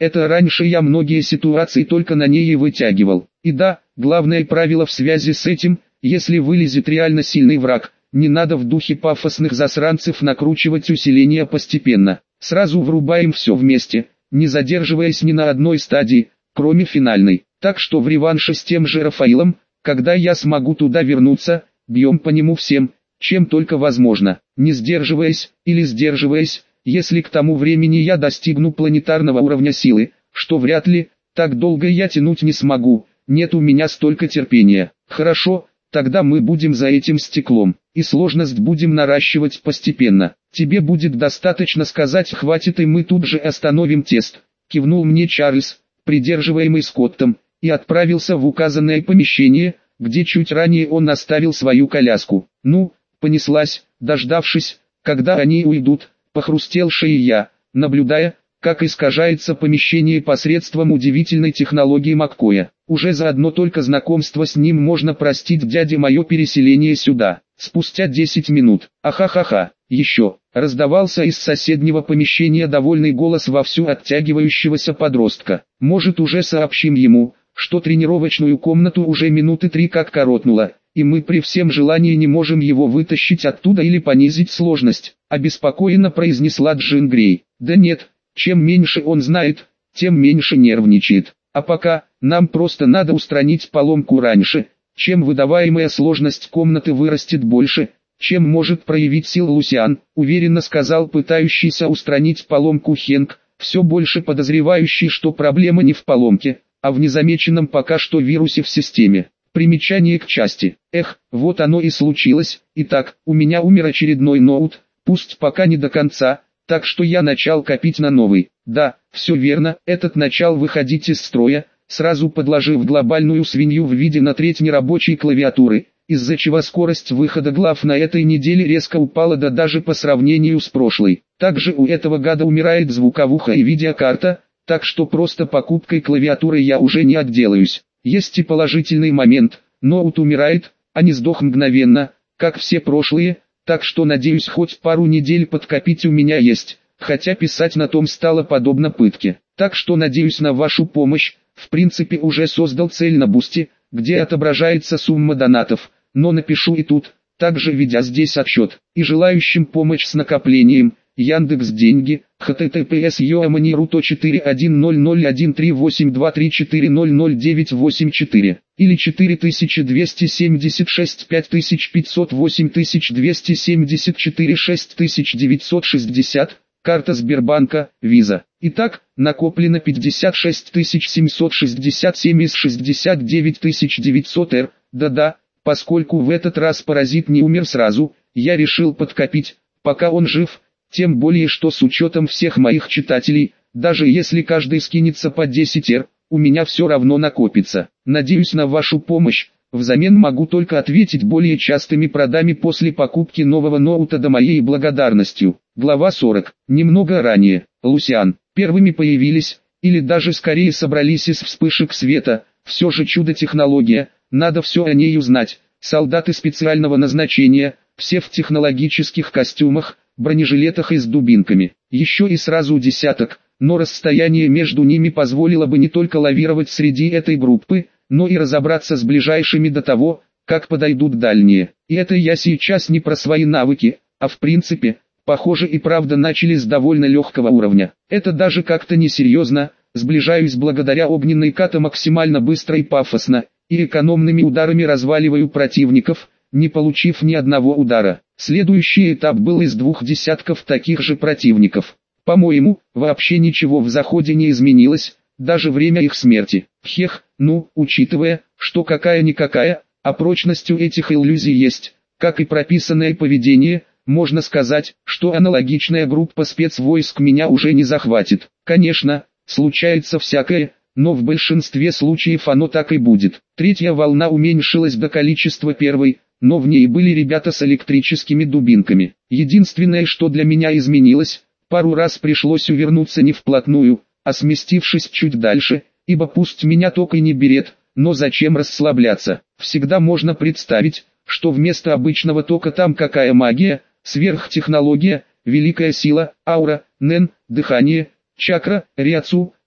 Это раньше я многие ситуации только на ней и вытягивал. И да, главное правило в связи с этим, если вылезет реально сильный враг, не надо в духе пафосных засранцев накручивать усиление постепенно. Сразу врубаем все вместе, не задерживаясь ни на одной стадии, кроме финальной. Так что в реванше с тем же Рафаилом, когда я смогу туда вернуться, бьем по нему всем, чем только возможно, не сдерживаясь, или сдерживаясь, если к тому времени я достигну планетарного уровня силы, что вряд ли, так долго я тянуть не смогу, нет у меня столько терпения. Хорошо, тогда мы будем за этим стеклом, и сложность будем наращивать постепенно. Тебе будет достаточно сказать «хватит» и мы тут же остановим тест, кивнул мне Чарльз, придерживаемый Скоттом, и отправился в указанное помещение, где чуть ранее он оставил свою коляску. Ну, понеслась, дождавшись, когда они уйдут, похрустел шеей я, наблюдая, как искажается помещение посредством удивительной технологии Маккоя. Уже за одно только знакомство с ним можно простить дяде мое переселение сюда. Спустя десять минут, ахахаха, еще, раздавался из соседнего помещения довольный голос вовсю оттягивающегося подростка. Может, уже сообщим ему, что тренировочную комнату уже минуты три как коротнуло, и мы при всем желании не можем его вытащить оттуда или понизить сложность, обеспокоенно произнесла Джин Грей. Да нет, чем меньше он знает, тем меньше нервничает. А пока, нам просто надо устранить поломку раньше, чем выдаваемая сложность комнаты вырастет больше, чем может проявить сил Лусиан, уверенно сказал пытающийся устранить поломку Хенк, все больше подозревающий, что проблема не в поломке, а в незамеченном пока что вирусе в системе. Примечание к части. Эх, вот оно и случилось. Итак, у меня умер очередной ноут, пусть пока не до конца, так что я начал копить на новый. Да, все верно, этот начал выходить из строя, сразу подложив глобальную свинью в виде на треть нерабочей клавиатуры, из-за чего скорость выхода глав на этой неделе резко упала, да даже по сравнению с прошлой. Также у этого гада умирает звуковуха и видеокарта, так что просто покупкой клавиатуры я уже не отделаюсь. Есть и положительный момент, ноут умирает, а не сдох мгновенно, как все прошлые, так что надеюсь хоть пару недель подкопить у меня есть, хотя писать на том стало подобно пытке. Так что надеюсь на вашу помощь, в принципе уже создал цель на Бусти, где отображается сумма донатов, но напишу и тут, также ведя здесь отчет, и желающим помощь с накоплением. Яндекс деньги, https yoamani.ru четыре один ноль ноль один три восемь два три четыре ноль ноль девять восемь четыре, или четыре тысячи двести семьдесят шесть пять тысяч пятьсот восемь тысяч двести семьдесят четыре шесть тысяч девятьсот шестьдесят, карта Сбербанка, Виза. Итак, накоплено пятьдесят шесть тысяч семьсот шестьдесят семь из шестьдесят девять тысяч девятьсот эр, да-да, поскольку в этот раз паразит не умер сразу, я решил подкопить, пока он жив. Тем более, что с учетом всех моих читателей, даже если каждый скинется по десять эр, у меня все равно накопится. Надеюсь на вашу помощь, взамен могу только ответить более частыми продами после покупки нового ноута до моей благодарностью. Глава сорок. Немного ранее, Лусиан, первыми появились, или даже скорее собрались из вспышек света, все же чудо-технология, надо все о ней узнать. Солдаты специального назначения, все в технологических костюмах, бронежилетах и с дубинками, еще и сразу десяток, но расстояние между ними позволило бы не только лавировать среди этой группы, но и разобраться с ближайшими до того, как подойдут дальние. И это я сейчас не про свои навыки, а в принципе, похоже и правда начали с довольно легкого уровня. Это даже как-то несерьезно, сближаюсь благодаря огненной ката максимально быстро и пафосно, и экономными ударами разваливаю противников, не получив ни одного удара. Следующий этап был из двух десятков таких же противников. По-моему, вообще ничего в заходе не изменилось, даже время их смерти. Хех, ну, учитывая, что какая-никакая, а прочностью этих иллюзий есть, как и прописанное поведение, можно сказать, что аналогичная группа спецвойск меня уже не захватит. Конечно, случается всякое, но в большинстве случаев оно так и будет. Третья волна уменьшилась до количества первой, но в ней были ребята с электрическими дубинками. Единственное, что для меня изменилось, пару раз пришлось увернуться не вплотную, а сместившись чуть дальше, ибо пусть меня ток и не берет, но зачем расслабляться? Всегда можно представить, что вместо обычного тока там какая магия, сверхтехнология, великая сила, аура, нен, дыхание, чакра, риацу,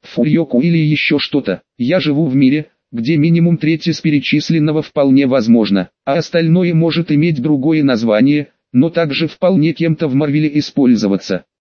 фурьёку или еще что-то. Я живу в мире, где минимум треть из перечисленного вполне возможно, а остальное может иметь другое название, но также вполне кем-то в Марвеле использоваться.